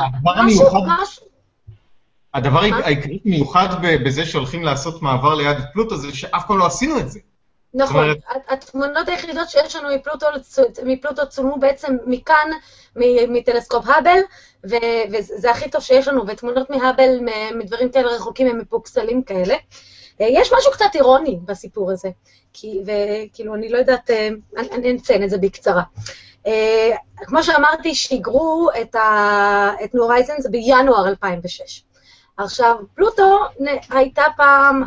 הדבר העיקרי מיוחד בזה שהולכים לעשות מעבר ליד פלוטו, זה שאף פעם לא עשינו את זה. נכון, התמונות היחידות שיש לנו מפלוטו צולמו בעצם מכאן, מטלסקופ האבל, וזה הכי טוב שיש לנו, ותמונות מהאבל, מדברים כאלה רחוקים, הם מפוקסלים כאלה. יש משהו קצת אירוני בסיפור הזה, וכאילו אני לא יודעת, אני אציין את זה בקצרה. כמו שאמרתי, שיגרו את ניו הורייזנס בינואר 2006. עכשיו, פלוטו הייתה פעם,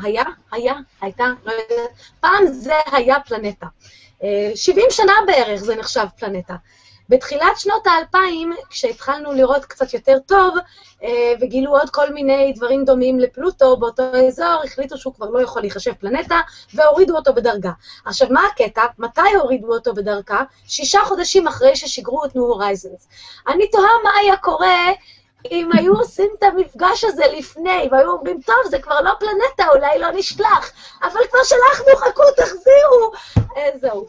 פעם זה היה פלנטה. 70 שנה בערך זה נחשב פלנטה. בתחילת שנות ה-2000, כשהתחלנו לראות קצת יותר טוב, וגילו עוד כל מיני דברים דומים לפלוטו באותו אזור, החליטו שהוא כבר לא יכול להיחשב פלנטה, והורידו אותו בדרגה. עכשיו, מה הקטע? מתי הורידו אותו בדרגה? 6 חודשים אחרי ששיגרו את ניו הורייזנס. אני תוהה מה היה קורה אם היו עושים את המפגש הזה לפני, והיו אומרים, טוב, זה כבר לא פלנטה, אולי לא נשלח, אבל כבר שלחנו, חכו, תחזירו. זהו, זה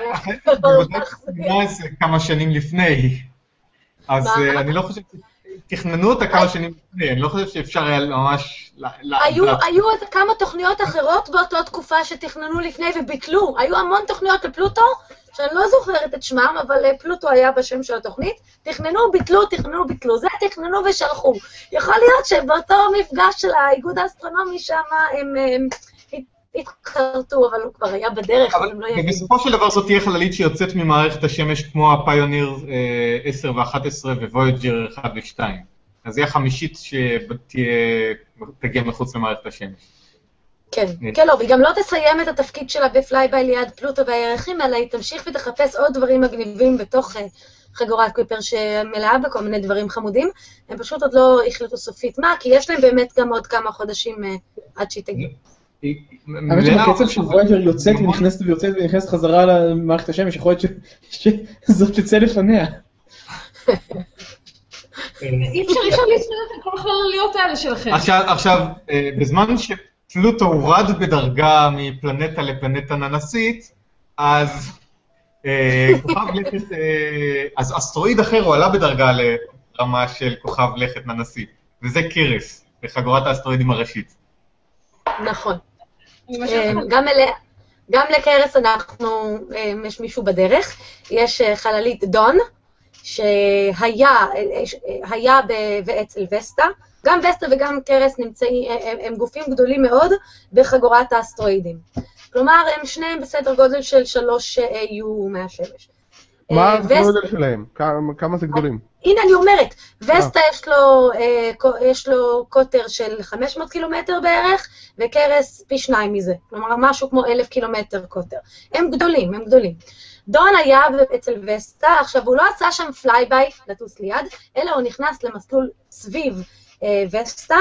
כבר... זה כמה שנים לפני, אז אני לא חושב... תכננו אותה כמה שנים לפני, אני לא חושב שאפשר היה ממש... היו כמה תוכניות אחרות באותה תקופה שתכננו לפני וביטלו. היו המון תוכניות לפלוטו, שאני לא זוכרת את שמם, אבל פלוטו היה בשם של התוכנית. תכננו, ביטלו. זה תכננו ושלחו. יכול להיות שבאותו מפגש של האיגוד האסטרונומי שם הם התחרטו, אבל הוא כבר היה בדרך, אבל הם לא יגידו. בסופו של דבר זאת תהיה חללית שיוצאת ממערכת השמש כמו הפיוניר 10 ו-11 וויג'ר 1 ו-2. אז היא החמישית שתגיע מחוץ למערכת השמש. כן, לא, והיא גם לא תסיים את התפקיד שלה בפלייביי ליד פלוטו והירחים, אלא היא תמשיך ותחפש עוד דברים מגניבים בתוך חגורת קויפר שמלאה בכל מיני דברים חמודים. הם פשוט עוד לא החליטו סופית מה, כי יש להם באמת גם עוד כמה חודשים עד שהיא תגיע. האמת שבקצב של וויג'ר יוצאת ונכנסת חזרה למערכת השמש, יכול להיות שזאת תצא לפניה. אי אפשר להסתכל את כל החלליות האלה שלכם. עכשיו, בזמן שפלוטו הורד בדרגה מפלנטה לפלנטה ננסית, אז כוכב לכת, אז אסטרואיד אחר הוא עלה בדרגה לרמה של כוכב לכת ננסי, וזה קרס, בחגורת האסטרואידים הראשית. נכון. גם לקרס יש מישהו בדרך, יש חללית דון, שהיה ואצל וסטה, גם וסטה וגם קרס הם גופים גדולים מאוד בחגורת האסטרואידים. כלומר, הם שניהם בסדר גודל של 3 AU מהשמש. מה הגודל שלהם? כמה זה גדולים? הנה אני אומרת, וסטה יש לו קוטר של 500 קילומטר בערך, וקרס פי 2 מזה. כלומר, משהו כמו 1,000 קילומטר קוטר. הם גדולים. דון היה אצל וסטה, עכשיו הוא לא עשה שם פלייביי, לטוס ליד, אלא הוא נכנס למסלול סביב וסטה.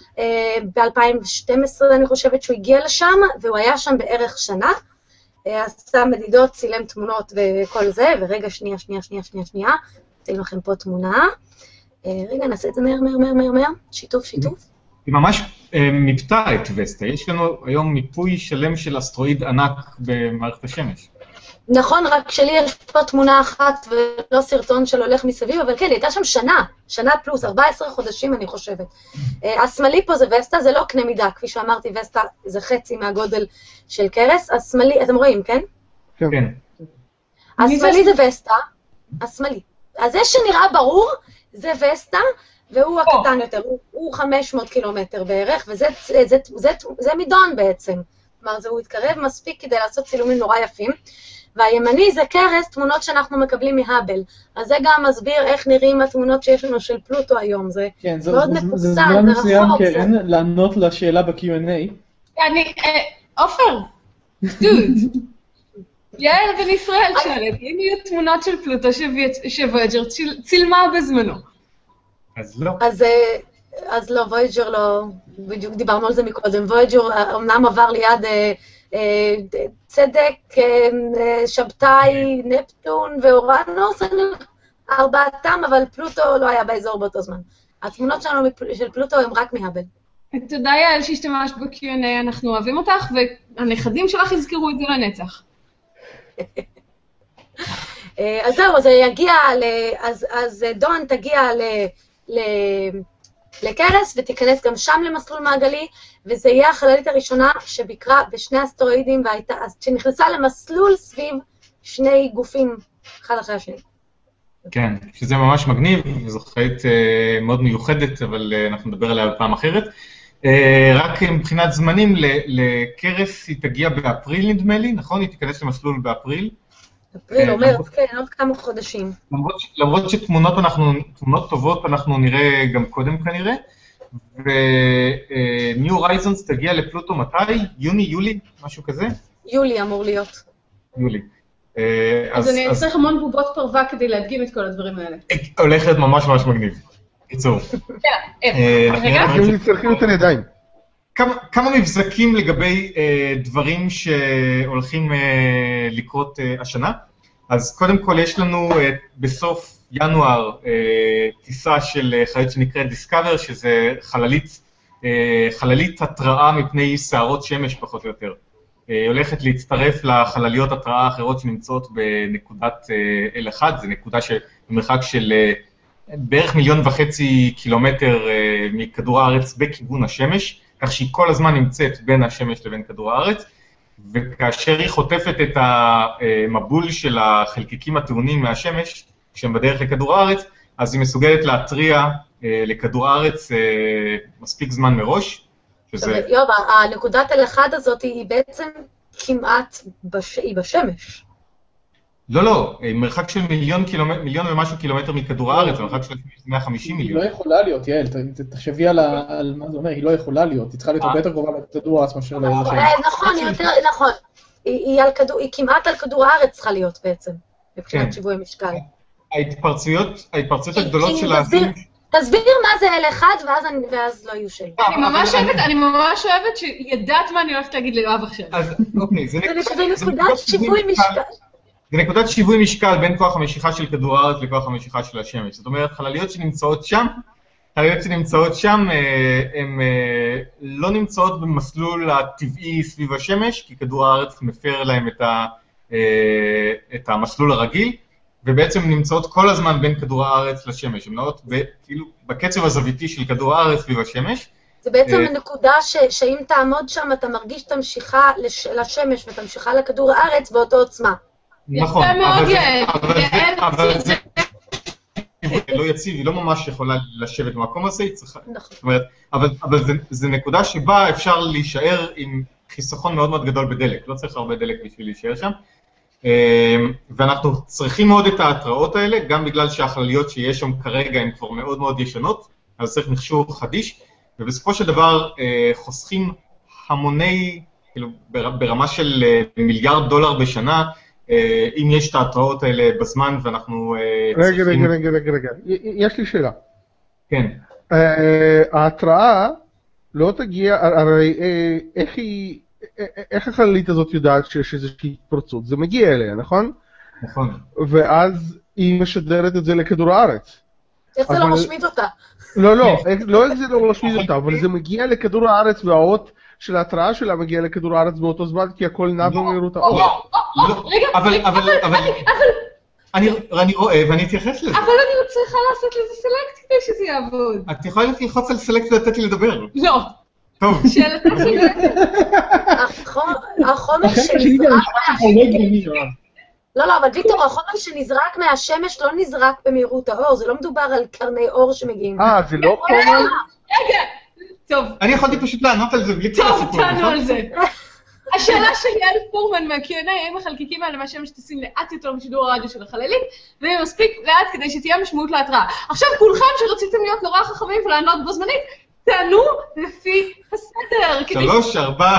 ב-2012 אני חושבת שהוא הגיע לשם, והוא היה שם בערך שנה. עשה מדידות, צילם תמונות וכל זה, ורגע, שנייה, אתן לכם פה תמונה. רגע, נעשה את זה מהר, שיתוף. היא ממש מיפתה את וסטה, יש לנו היום מיפוי שלם של אסטרואיד ענק במערכת השמש. נכון, רק שלי יש פה תמונה אחת ולא סרטון של הולך מסביב, אבל כן, היא הייתה שם שנה פלוס, 14 חודשים אני חושבת. השמאלי פה זה וסטה, זה לא קנה מידה, כפי שאמרתי, וסטה זה חצי מהגודל של קרס, השמאלי, אתם רואים, כן? כן. השמאלי זה וסטה, השמאלי. אז זה שנראה ברור, זה וסטה, והוא הקטן יותר, הוא 500 קילומטר בערך, וזה מדון בעצם. כלומר, הוא התקרב מספיק כדי לעשות צילומים נורא יפים. והימני זה קרס, תמונות שאנחנו מקבלים מהאבל. אז זה גם מסביר איך נראים התמונות שיש לנו של פלוטו היום. זה מאוד מקוצר, זה זמן מסוים, קרן, לענות לשאלה ב-Q&A. עופר, דוד, יעל בן ישראל שואלת, אם יהיו תמונות של פלוטו שוויג'ר צילמה בזמנו. אז לא. אז לא, וויג'ר לא, בדיוק דיברנו על זה מקודם, וויג'ר אמנם עבר ליד צדק, שבתאי, נפטון ואורנוס, 4, אבל פלוטו לא היה באזור באותו זמן. התמונות שלנו של פלוטו הן רק מהאבל. תודה יעל שהשתמשת ב-Q&A, אנחנו אוהבים אותך, והנכדים שלך יזכרו את זה לנצח. אז זהו, אז דון תגיע לקרס ותיכנס גם שם למסלול מעגלי, וזה יהיה החללית הראשונה שביקרה בשני אסטרואידים, שנכנסה למסלול סביב שני גופים אחד אחרי השני. כן, שזה ממש מגניב, וזו חללית מאוד מיוחדת, אבל אנחנו נדבר עליה בפעם אחרת. רק מבחינת זמנים, לקרס היא תגיע באפריל נדמה לי, נכון? היא תיכנס למסלול באפריל. אפריל אומר, כן, עוד כמה חודשים. למרות שתמונות טובות אנחנו נראה גם קודם כנראה, ו-New Horizons תגיע לפלוטו מתי? יוני, יולי? משהו כזה? יולי אמור להיות. יולי. אז אני צריך המון בובות פרווה כדי להדגים את כל הדברים האלה. הולך להיות ממש ממש מגניב. קיצור. יולי צריכים יותר ידיים. כמה מבזקים לגבי דברים שהולכים לקרות השנה. אז קודם כל יש לנו בסוף ינואר טיסה של חללית שנקראת Discover, שזה חללית התראה מפני שערות שמש פחות או יותר. הולכת להצטרף לחלליות התראה האחרות שנמצאות בנקודת L1, זו נקודה שבמרחק של בערך 1.5 מיליון קילומטר מכדור הארץ בכיוון השמש, כך שהיא כל הזמן נמצאת בין השמש לבין כדור הארץ, וכאשר היא חוטפת את המבול של החלקיקים הטעונים מהשמש, כשהם בדרך לכדור הארץ, אז היא מסוגלת להתריע לכדור הארץ מספיק זמן מראש. יוב, הנקודת הלחד הזאת היא בעצם כמעט בשמש. לא, מרחק של 1,000,000 ומשהו קילומטר מכדור הארץ, מרחק של 150 מיליון. היא לא יכולה להיות, יעל, תחשבי על מה זה אומר, היא לא יכולה להיות, היא צריכה להיות הרבה יותר קרובה לכדור הארץ מאשר לשמש. נכון, היא כמעט על כדור הארץ צריכה להיות בעצם, מבחינת שיווי המשקל. ההתפרצויות הגדולות של תסביר מה זה L1 ואז לא יהיו שאלות. אני ממש אוהבת שידעת מה אני הולכת להגיד ליואב עכשיו. אז אוקיי, זה נקודת שיווי משקל. זה נקודת שיווי משקל בין כוח המשיכה של כדור הארץ לכוח המשיכה של השמש. זאת אומרת, חלליות שנמצאות שם, הן לא נמצאות במסלול הטבעי סביב השמש, כי כדור הארץ מפר להם את המסלול הרגיל, ובעצם נמצאות כל הזמן בין כדור הארץ לשמש. הן נעות כאילו בקצב הזוויתי של כדור הארץ סביב השמש. זה בעצם נקודה שאם תעמוד שם, אתה מרגיש את המשיכה לשמש ואת המשיכה לכדור הארץ באותו עוצמה. נכון, אבל זה לא יציב, היא לא ממש יכולה לשבת במקום הזה, אבל זה נקודה שבה אפשר להישאר עם חיסכון מאוד מאוד גדול בדלק, לא צריך הרבה דלק בשביל להישאר שם, ואנחנו צריכים מאוד את ההתראות האלה, גם בגלל שהחלליות שיש שם כרגע הן כבר מאוד מאוד ישנות, אז צריך מכשור חדיש, ובסופו של דבר חוסכים המוני, כאילו ברמה של $1 מיליארד בשנה, אם יש את ההתראות האלה בזמן ואנחנו צריכים... רגע, יש לי שאלה. כן. ההתראה לא תגיע, הרי איך החללית הזאת יודעת שיש איזושהי התפרצות? זה מגיע אליה, נכון? נכון. ואז היא משדרת את זה לכדור הארץ. איך זה לא משמיד אותה? לא איך זה לא משמיד אותה, אבל זה מגיע לכדור הארץ והאות של ההתראה שלה מגיע לכדור הארץ באותו זמן, כי הכל נע במהירות האור. אבל אני רואה ואני אתייחס לזה. אבל אני צריכה לעשות לזה סלקט כדי שזה יעבוד. את יכולה ללחוץ על סלקט ולתת לי לדבר. לא. טוב. שאלתה צודקת. החומר שנזרק מהשמש... לא, אבל ויקטור, החומר שנזרק מהשמש לא נזרק במהירות האור, זה לא מדובר על קרני אור שמגיעים. זה לא חומר? רגע. טוב. אני יכולתי פשוט לענות על זה בלי כל הסיפור. טוב, תענו על זה. השאלה של יעל פורמן מה-Q&A, האם החלקיקים האלה מהשמש טסים לאט יותר בשידור הרדיו של החללית, והם מספיק לאט כדי שתהיה משמעות להתראה. עכשיו כולכם שרציתם להיות נורא חכמים ולענות בו זמנית, תענו לפי הסדר. 3, 4.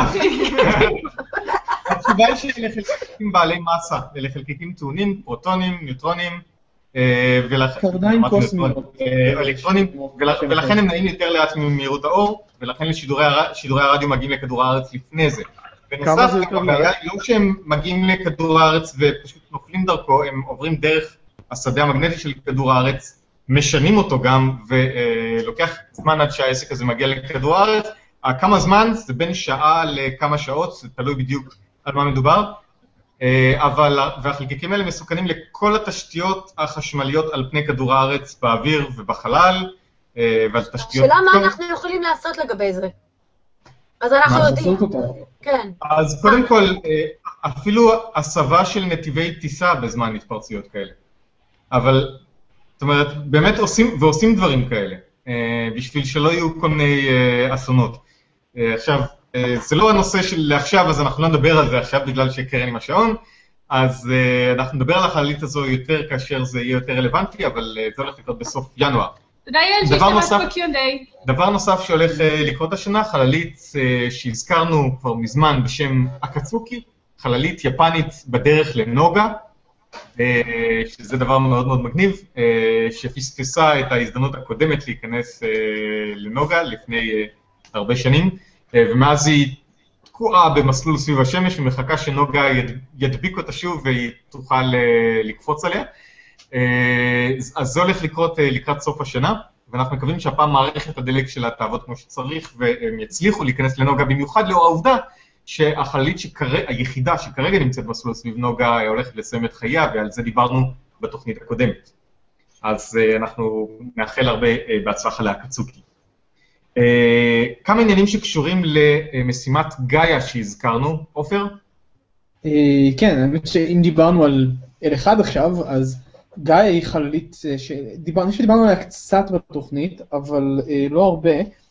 התשובה היא שאלה חלקיקים בעלי מסה, אלה חלקיקים טעונים, פרוטונים, ניוטרונים, קרניים קוסמיות. אלקטרונים, ולכן הם נעים יותר לאט ממהירות האור, ולכן שידורי הרדיו מגיעים לכדור הארץ לפני זה. בנוסף, הבעיה היא לא שהם מגיעים לכדור הארץ ופשוט נופלים דרכו, הם עוברים דרך השדה המגנטי של כדור הארץ, משנים אותו גם, ולוקח זמן עד שהעסק הזה מגיע לכדור הארץ. כמה זמן? זה בין שעה לכמה שעות, זה תלוי בדיוק על מה מדובר. והחלקיקים האלה מסוכנים לכל התשתיות החשמליות על פני כדור הארץ, באוויר ובחלל, ועל תשתיות... השאלה מה אנחנו יכולים לעשות לגבי זה? אז אנחנו יודעים. כן. אז קודם כל, אפילו הסבה של נתיבי טיסה בזמן התפרצויות כאלה. אבל, זאת אומרת, באמת עושים דברים כאלה, בשביל שלא יהיו כל מיני אסונות. עכשיו, זה לא הנושא של לעכשיו, אז אנחנו לא נדבר על זה עכשיו בגלל שקרן עם השעון, אז אנחנו נדבר על החללית הזו יותר כאשר זה יהיה יותר רלוונטי, אבל זה הולך לקרות בסוף ינואר. תודה יעל שהשתמשת ב-Q&A. דבר נוסף שהולך לקרות השנה, חללית שהזכרנו כבר מזמן בשם אקצוקי, חללית יפנית בדרך לנוגה, שזה דבר מאוד מאוד מגניב, שפספסה את ההזדמנות הקודמת להיכנס לנוגה לפני הרבה שנים, ומאז היא תקועה במסלול סביב השמש, ומחכה שנוגה ידביק אותה שוב והיא תוכל לקפוץ עליה. אז זה הולך לקרות לקראת סוף השנה, ואנחנו מקווים שהפעם מערכת הדלק שלה תעבוד כמו שצריך, והם יצליחו להיכנס לנוגה, במיוחד לאור העובדה שהחללית היחידה שכרגע נמצאת במסלול סביב נוגה הולכת לסיים את חייה, ועל זה דיברנו בתוכנית הקודמת. אז אנחנו נאחל הרבה בהצלחה לאקצוקי. כמה עניינים שקשורים למשימת גאיה שהזכרנו, עופר? כן, האמת שאם דיברנו על L1 עכשיו, אז גאיה היא חללית, שדיברנו עליה קצת בתוכנית, אבל לא הרבה,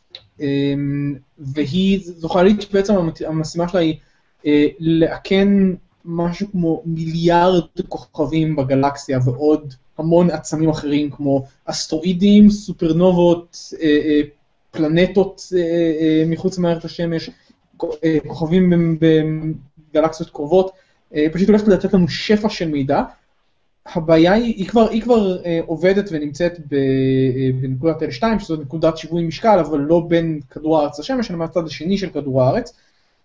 זו חללית שבעצם המשימה שלה היא לאכן משהו כמו מיליארד כוכבים בגלקסיה ועוד המון עצמים אחרים כמו אסטרואידים, סופרנובות, פלנטות מחוץ למערכת השמש, כוכבים בגלקסיות קרובות, פשוט הולכת לתת לנו שפע של מידע. הבעיה היא כבר עובדת ונמצאת בנקודת L2, שזאת נקודת שיווי משקל, אבל לא בין כדור הארץ לשמש, אלא מהצד השני של כדור הארץ.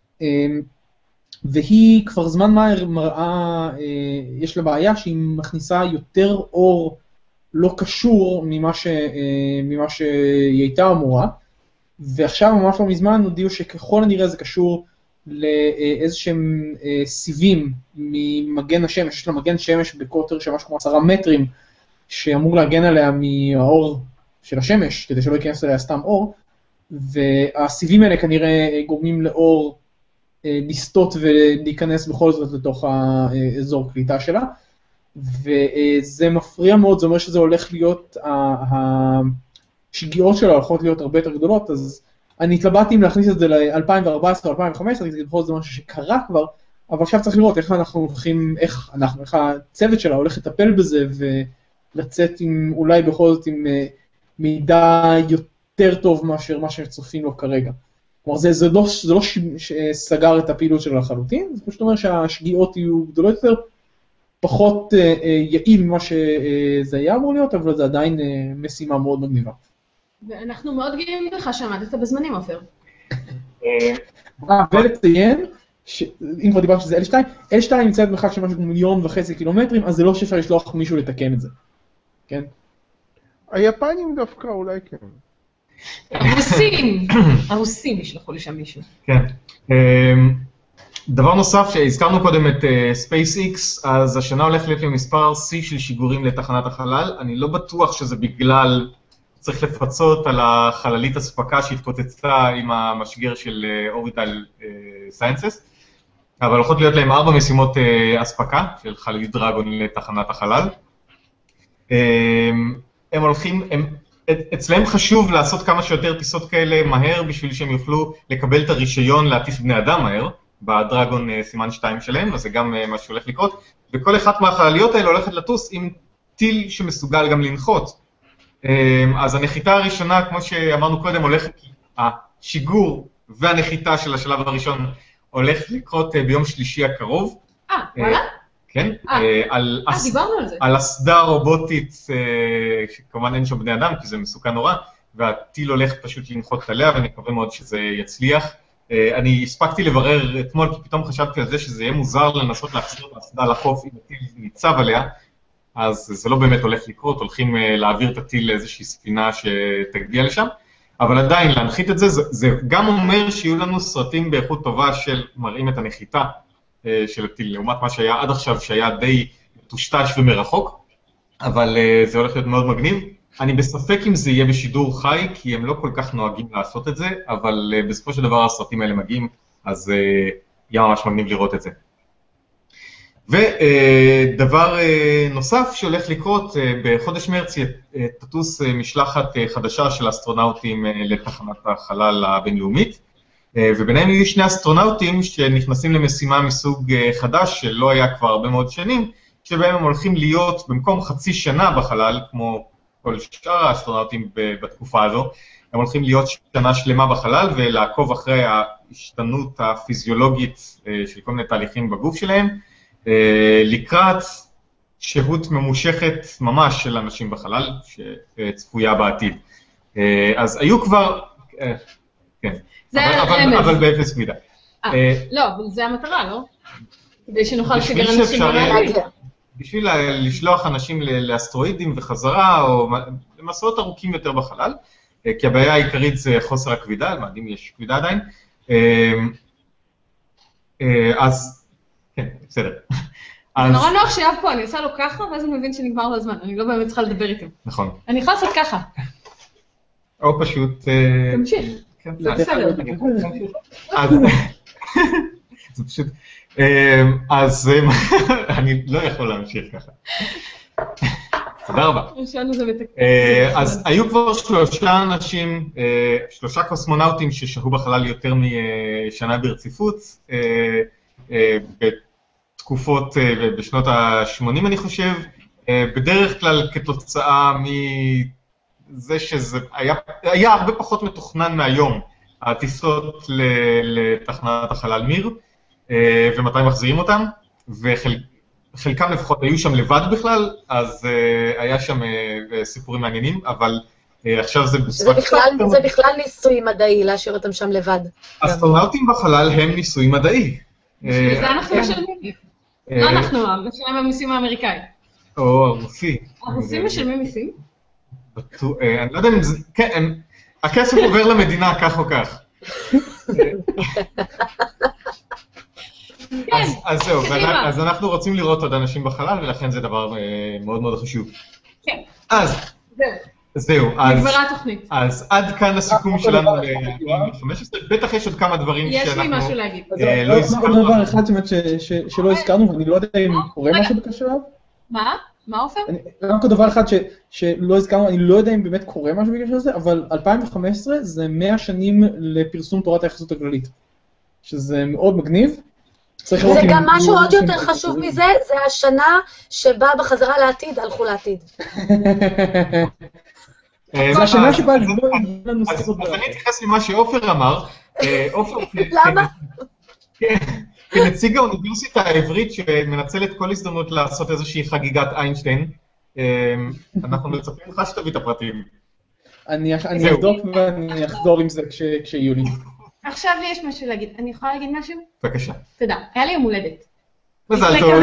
והיא כבר זמן מראה, יש לה בעיה שהיא מכניסה יותר אור לא קשור ממה שהיא הייתה אמורה, ועכשיו ממש לא מזמן הודיעו שככל הנראה זה קשור לאיזשהם סיבים ממגן השמש, יש לה מגן שמש בקוטר של משהו כמו 10 מטרים, שאמור להגן עליה מהאור של השמש, כדי שלא ייכנס אליה סתם אור, והסיבים האלה כנראה גורמים לאור לסטות ולהיכנס בכל זאת לתוך האזור קליטה שלה, וזה מפריע מאוד, זה אומר שזה הולך להיות, השגיאות שלה הולכות להיות הרבה יותר גדולות, אז אני התלבטתי אם להכניס את זה ל-2014 או 2015, כי בכל זאת זה משהו שקרה כבר, אבל עכשיו צריך לראות איך אנחנו הולכים, איך הצוות שלה הולך לטפל בזה, ולצאת עם, אולי בכל זאת עם מידע יותר טוב מאשר מה שצופים לו כרגע. כלומר, זה לא סגר את הפעילות שלו לחלוטין, זה פשוט אומר שהשגיאות יהיו גדולות יותר, פחות יעיל ממה שזה היה אמור להיות, אבל זה עדיין משימה מאוד מגניבה. ואנחנו מאוד גאים לך שעמדת בזמנים, עופר. ולציין, אם כבר דיברתי שזה L2, L2 נמצאת במרחק של משהו כמו 1.5 מיליון קילומטרים, אז זה לא שאפשר לשלוח מישהו לתקן את זה. כן? היפנים דווקא אולי כן. הרוסים ישלחו לשם מישהו. כן. דבר נוסף, שהזכרנו קודם את SpaceX, אז השנה הולך להיות מספר C של שיגורים לתחנת החלל. אני לא בטוח שזה בגלל צריך לפצות על החללית הספקה שהתפוצצה עם המשגר של אורביטל סיינסס, אבל הולכות להיות להם 4 משימות הספקה של חללית דרגון לתחנת החלל. הם הולכים, אצלם חשוב לעשות כמה שיותר טיסות כאלה מהר, בשביל שהם יוכלו לקבל את הרישיון להטיס בני אדם מהר, בדרגון סימן 2 שלהם, אז זה גם מה שהולך לקרות, וכל אחת מהחלליות האלה הולכת לטוס עם טיל שמסוגל גם לנחות. אז הנחיתה הראשונה, כמו שאמרנו קודם, הולכת, השיגור והנחיתה של השלב הראשון הולך לקרות ביום שלישי הקרוב. וואלה? כן, דיברנו על זה. על אסדה רובוטית, שכמובן אין שם בני אדם, כי זה מסוכן נורא, והטיל הולך פשוט לנחות עליה, ואני מקווה מאוד שזה יצליח. אני הספקתי לברר אתמול, כי פתאום חשבתי על זה שזה יהיה מוזר לנסות להחזיר את האסדה לחוף אם הטיל ניצב עליה, אז זה לא באמת הולך לקרות, הולכים להעביר את הטיל לאיזושהי ספינה שתגיע לשם, אבל עדיין להנחית את זה, זה גם אומר שיהיו לנו סרטים באיכות טובה של מראים את הנחיתה של הטיל, לעומת מה שהיה עד עכשיו, שהיה די טושטש ומרחוק, אבל זה הולך להיות מאוד מגניב. אני בספק אם זה יהיה בשידור חי, כי הם לא כל כך נוהגים לעשות את זה, אבל בסופו של דבר הסרטים האלה מגיעים, אז יהיה ממש מגניב לראות את זה. ודבר נוסף שהולך לקרות, בחודש מרץ תטוס משלחת חדשה של אסטרונאוטים לתחנת החלל הבינלאומית, וביניהם יהיו 2 אסטרונאוטים שנכנסים למשימה מסוג חדש, שלא היה כבר הרבה מאוד שנים, שבהם הם הולכים להיות במקום חצי שנה בחלל, כמו כל שאר האסטרונאוטים בתקופה הזו, הם הולכים להיות שנה שלמה בחלל, ולעקוב אחרי ההשתנות הפיזיולוגית של כל מיני תהליכים בגוף שלהם, לקראת שהות ממושכת ממש של אנשים בחלל, שצפויה בעתיד. אז היו כבר, כן, אבל באפס מידה. לא, זה המטרה, לא? כדי שנוכל לשגר אנשים במעלה. בשביל לשלוח אנשים לאסטרואידים וחזרה, או למסעות ארוכים יותר בחלל, כי הבעיה העיקרית זה חוסר הכבידה, למאדים יש כבידה עדיין, אז, כן, בסדר. זה נורא נוח שיאב פה, אני עושה לו ככה, ואז אני מבין שנגמר לו הזמן, אני לא באמת צריכה לדבר איתו. נכון. אני יכולה לעשות ככה. או פשוט... תמשיך. בסדר. זה פשוט... אז אני לא יכול להמשיך ככה. תודה רבה. אז היו כבר 3 אנשים, 3 קוסמונאוטים ששהו בחלל יותר משנה ברציפות, בתקופות בשנות ה-80 אני חושב, בדרך כלל כתוצאה מזה שזה היה הרבה פחות מתוכנן מהיום, הטיסות לתחנת החלל מיר, ומתי מחזירים אותם, וחלקם לפחות היו שם לבד בכלל, אז היה שם סיפורים מעניינים, אבל עכשיו זה... זה בכלל ניסוי מדעי, להשאיר אותם שם לבד. אסטרונאוטים בחלל הם ניסוי מדעי. זה אנחנו משלמים. לא אנחנו, משלמים המיסים האמריקאים. או הרוסי. הרוסים משלמים מיסים? אני לא יודע אם זה... כן, הכסף עובר למדינה כך או כך. אז זהו, אז אנחנו רוצים לראות עוד אנשים בחלל, ולכן זה דבר מאוד מאוד חשוב. כן. אז, זהו, נגמרה התוכנית. אז עד כאן הסיכום שלנו ל-2015, בטח יש עוד כמה דברים שאנחנו... יש לי משהו להגיד. לא הזכרנו. דבר אחד שלא הזכרנו, ואני לא יודע אם קורה משהו בקשר אליו. מה? מה עופר? רק עוד דבר אחד שלא הזכרנו, אני לא יודע אם באמת קורה משהו בקשר לזה, אבל 2015 זה 100 שנים לפרסום תורת היחסות הכללית, שזה מאוד מגניב. זה גם משהו עוד יותר חשוב מזה, זה השנה שבה בחזרה לעתיד הלכו לעתיד. זה השנה שבה... אז אני אתייחס למה שעופר אמר. למה? כנציג האוניברסיטה העברית שמנצל את כל הזדמנות לעשות איזושהי חגיגת איינשטיין, אנחנו מצפים לך שתביא את הפרטים. אני אבדוק ואני אחזור עם זה כשיהיו לי. עכשיו יש משהו להגיד. אני יכולה להגיד משהו? בבקשה. תודה. היה לי יום הולדת. מזל טוב. לא,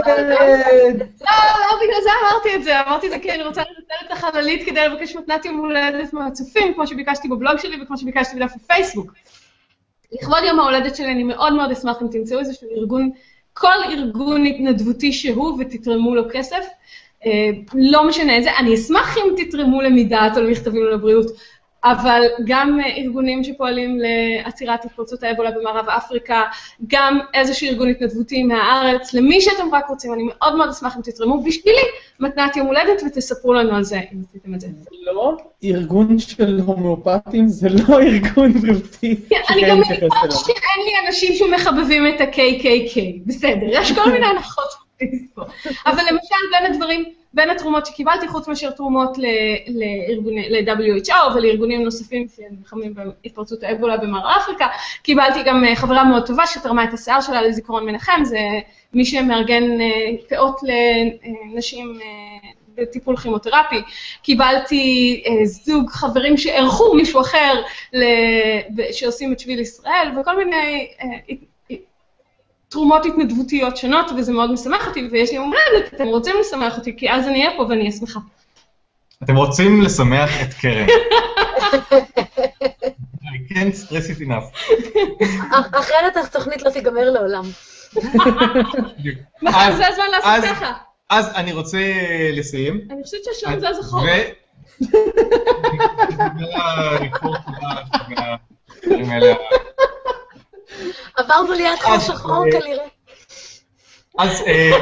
בגלל זה אמרתי את זה. אמרתי את זה כי אני רוצה לנצל את החללית כדי לבקש מתנת יום הולדת מהצופים, כמו שביקשתי בבלוג שלי וכמו שביקשתי בדף בפייסבוק. לכבוד יום ההולדת שלי אני מאוד מאוד אשמח אם תמצאו איזשהו ארגון, כל ארגון התנדבותי שהוא ותתרמו לו כסף. לא משנה איזה, אני אשמח אם תתרמו למידעת או למכתבים לבריאות, אבל גם ארגונים שפועלים לעצירת התפרצות האבולה במערב אפריקה, גם איזשהו ארגון התנדבותי מהארץ, למי שאתם רק רוצים, אני מאוד מאוד אשמח אם תתרמו בשבילי מתנת יום הולדת ותספרו לנו על זה, אם עשיתם את זה. לא, ארגון של הומאופטים זה לא ארגון בריאותי. אני גם מניחה שאין לי אנשים שמחבבים את ה-KKK, בסדר, יש כל מיני הנחות פה. אבל למשל בין הדברים, בין התרומות שקיבלתי, חוץ מאשר תרומות ל-WHO ולארגונים נוספים שנלחמים בהתפרצות האבולה במערב אפריקה, קיבלתי גם חברה מאוד טובה שתרמה את השיער שלה לזיכרון מנחם, זה מי שמארגן פאות לנשים בטיפול כימותרפי. קיבלתי זוג חברים שערכו מישהו אחר שעושים את שביל ישראל, וכל מיני תרומות התנדבותיות שונות, וזה מאוד משמח אותי, ויש לי אומרת, אתם רוצים לשמח אותי, כי אז אני אהיה פה ואני אהיה שמחה. אתם רוצים לשמח את קרן. I can't stress it enough. אחרת התוכנית לא תיגמר לעולם. זה הזמן לעשות ככה. אז אני רוצה לסיים. אני חושבת שהשעון זה הזכור. עברנו ליד חור שחור כנראה. אז...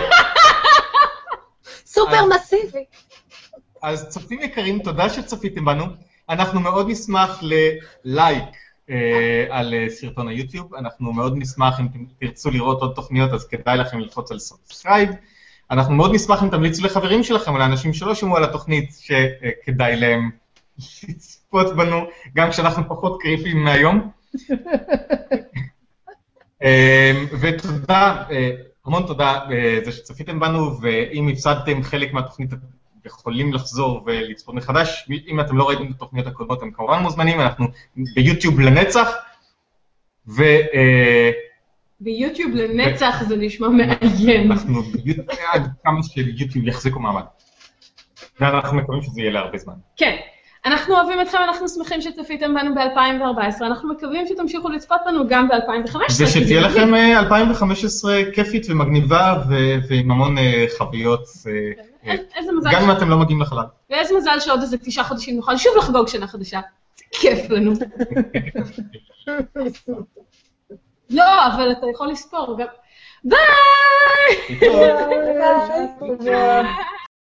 סופר מסיבי. אז צופים יקרים, תודה שצפיתם בנו. אנחנו מאוד נשמח ללייק על סרטון היוטיוב. אנחנו מאוד נשמח אם תרצו לראות עוד תוכניות, אז כדאי לכם ללחוץ על סאבסקרייב. אנחנו מאוד נשמח אם תמליצו לחברים שלכם, או לאנשים שלא שמעו על התוכנית, שכדאי להם לצפות בנו, גם כשאנחנו פחות קריפים מהיום. ותודה, המון תודה זה שצפיתם בנו, ואם הפסדתם חלק מהתוכנית, יכולים לחזור ולצפות מחדש. אם אתם לא ראיתם את התוכניות הקודמות, הם כמובן מוזמנים, אנחנו ביוטיוב לנצח, ביוטיוב לנצח זה נשמע מעניין. אנחנו ביוטיוב, עד כמה שיוטיוב יחזיקו מעמד. ואנחנו מקווים שזה יהיה להרבה זמן. כן. אנחנו אוהבים אתכם, אנחנו שמחים שצפיתם בנו ב-2014, אנחנו מקווים שתמשיכו לצפות בנו גם ב-2015. ושתהיה לכם 2015 כיפית ומגניבה ועם המון חוויות, גם אם אתם לא מגיעים לחלל. ואיזה מזל שעוד איזה 9 חודשים נוכל שוב לחגוג שנה חדשה. כיף לנו. לא, אבל אתה יכול לספור גם. ביי! ביי!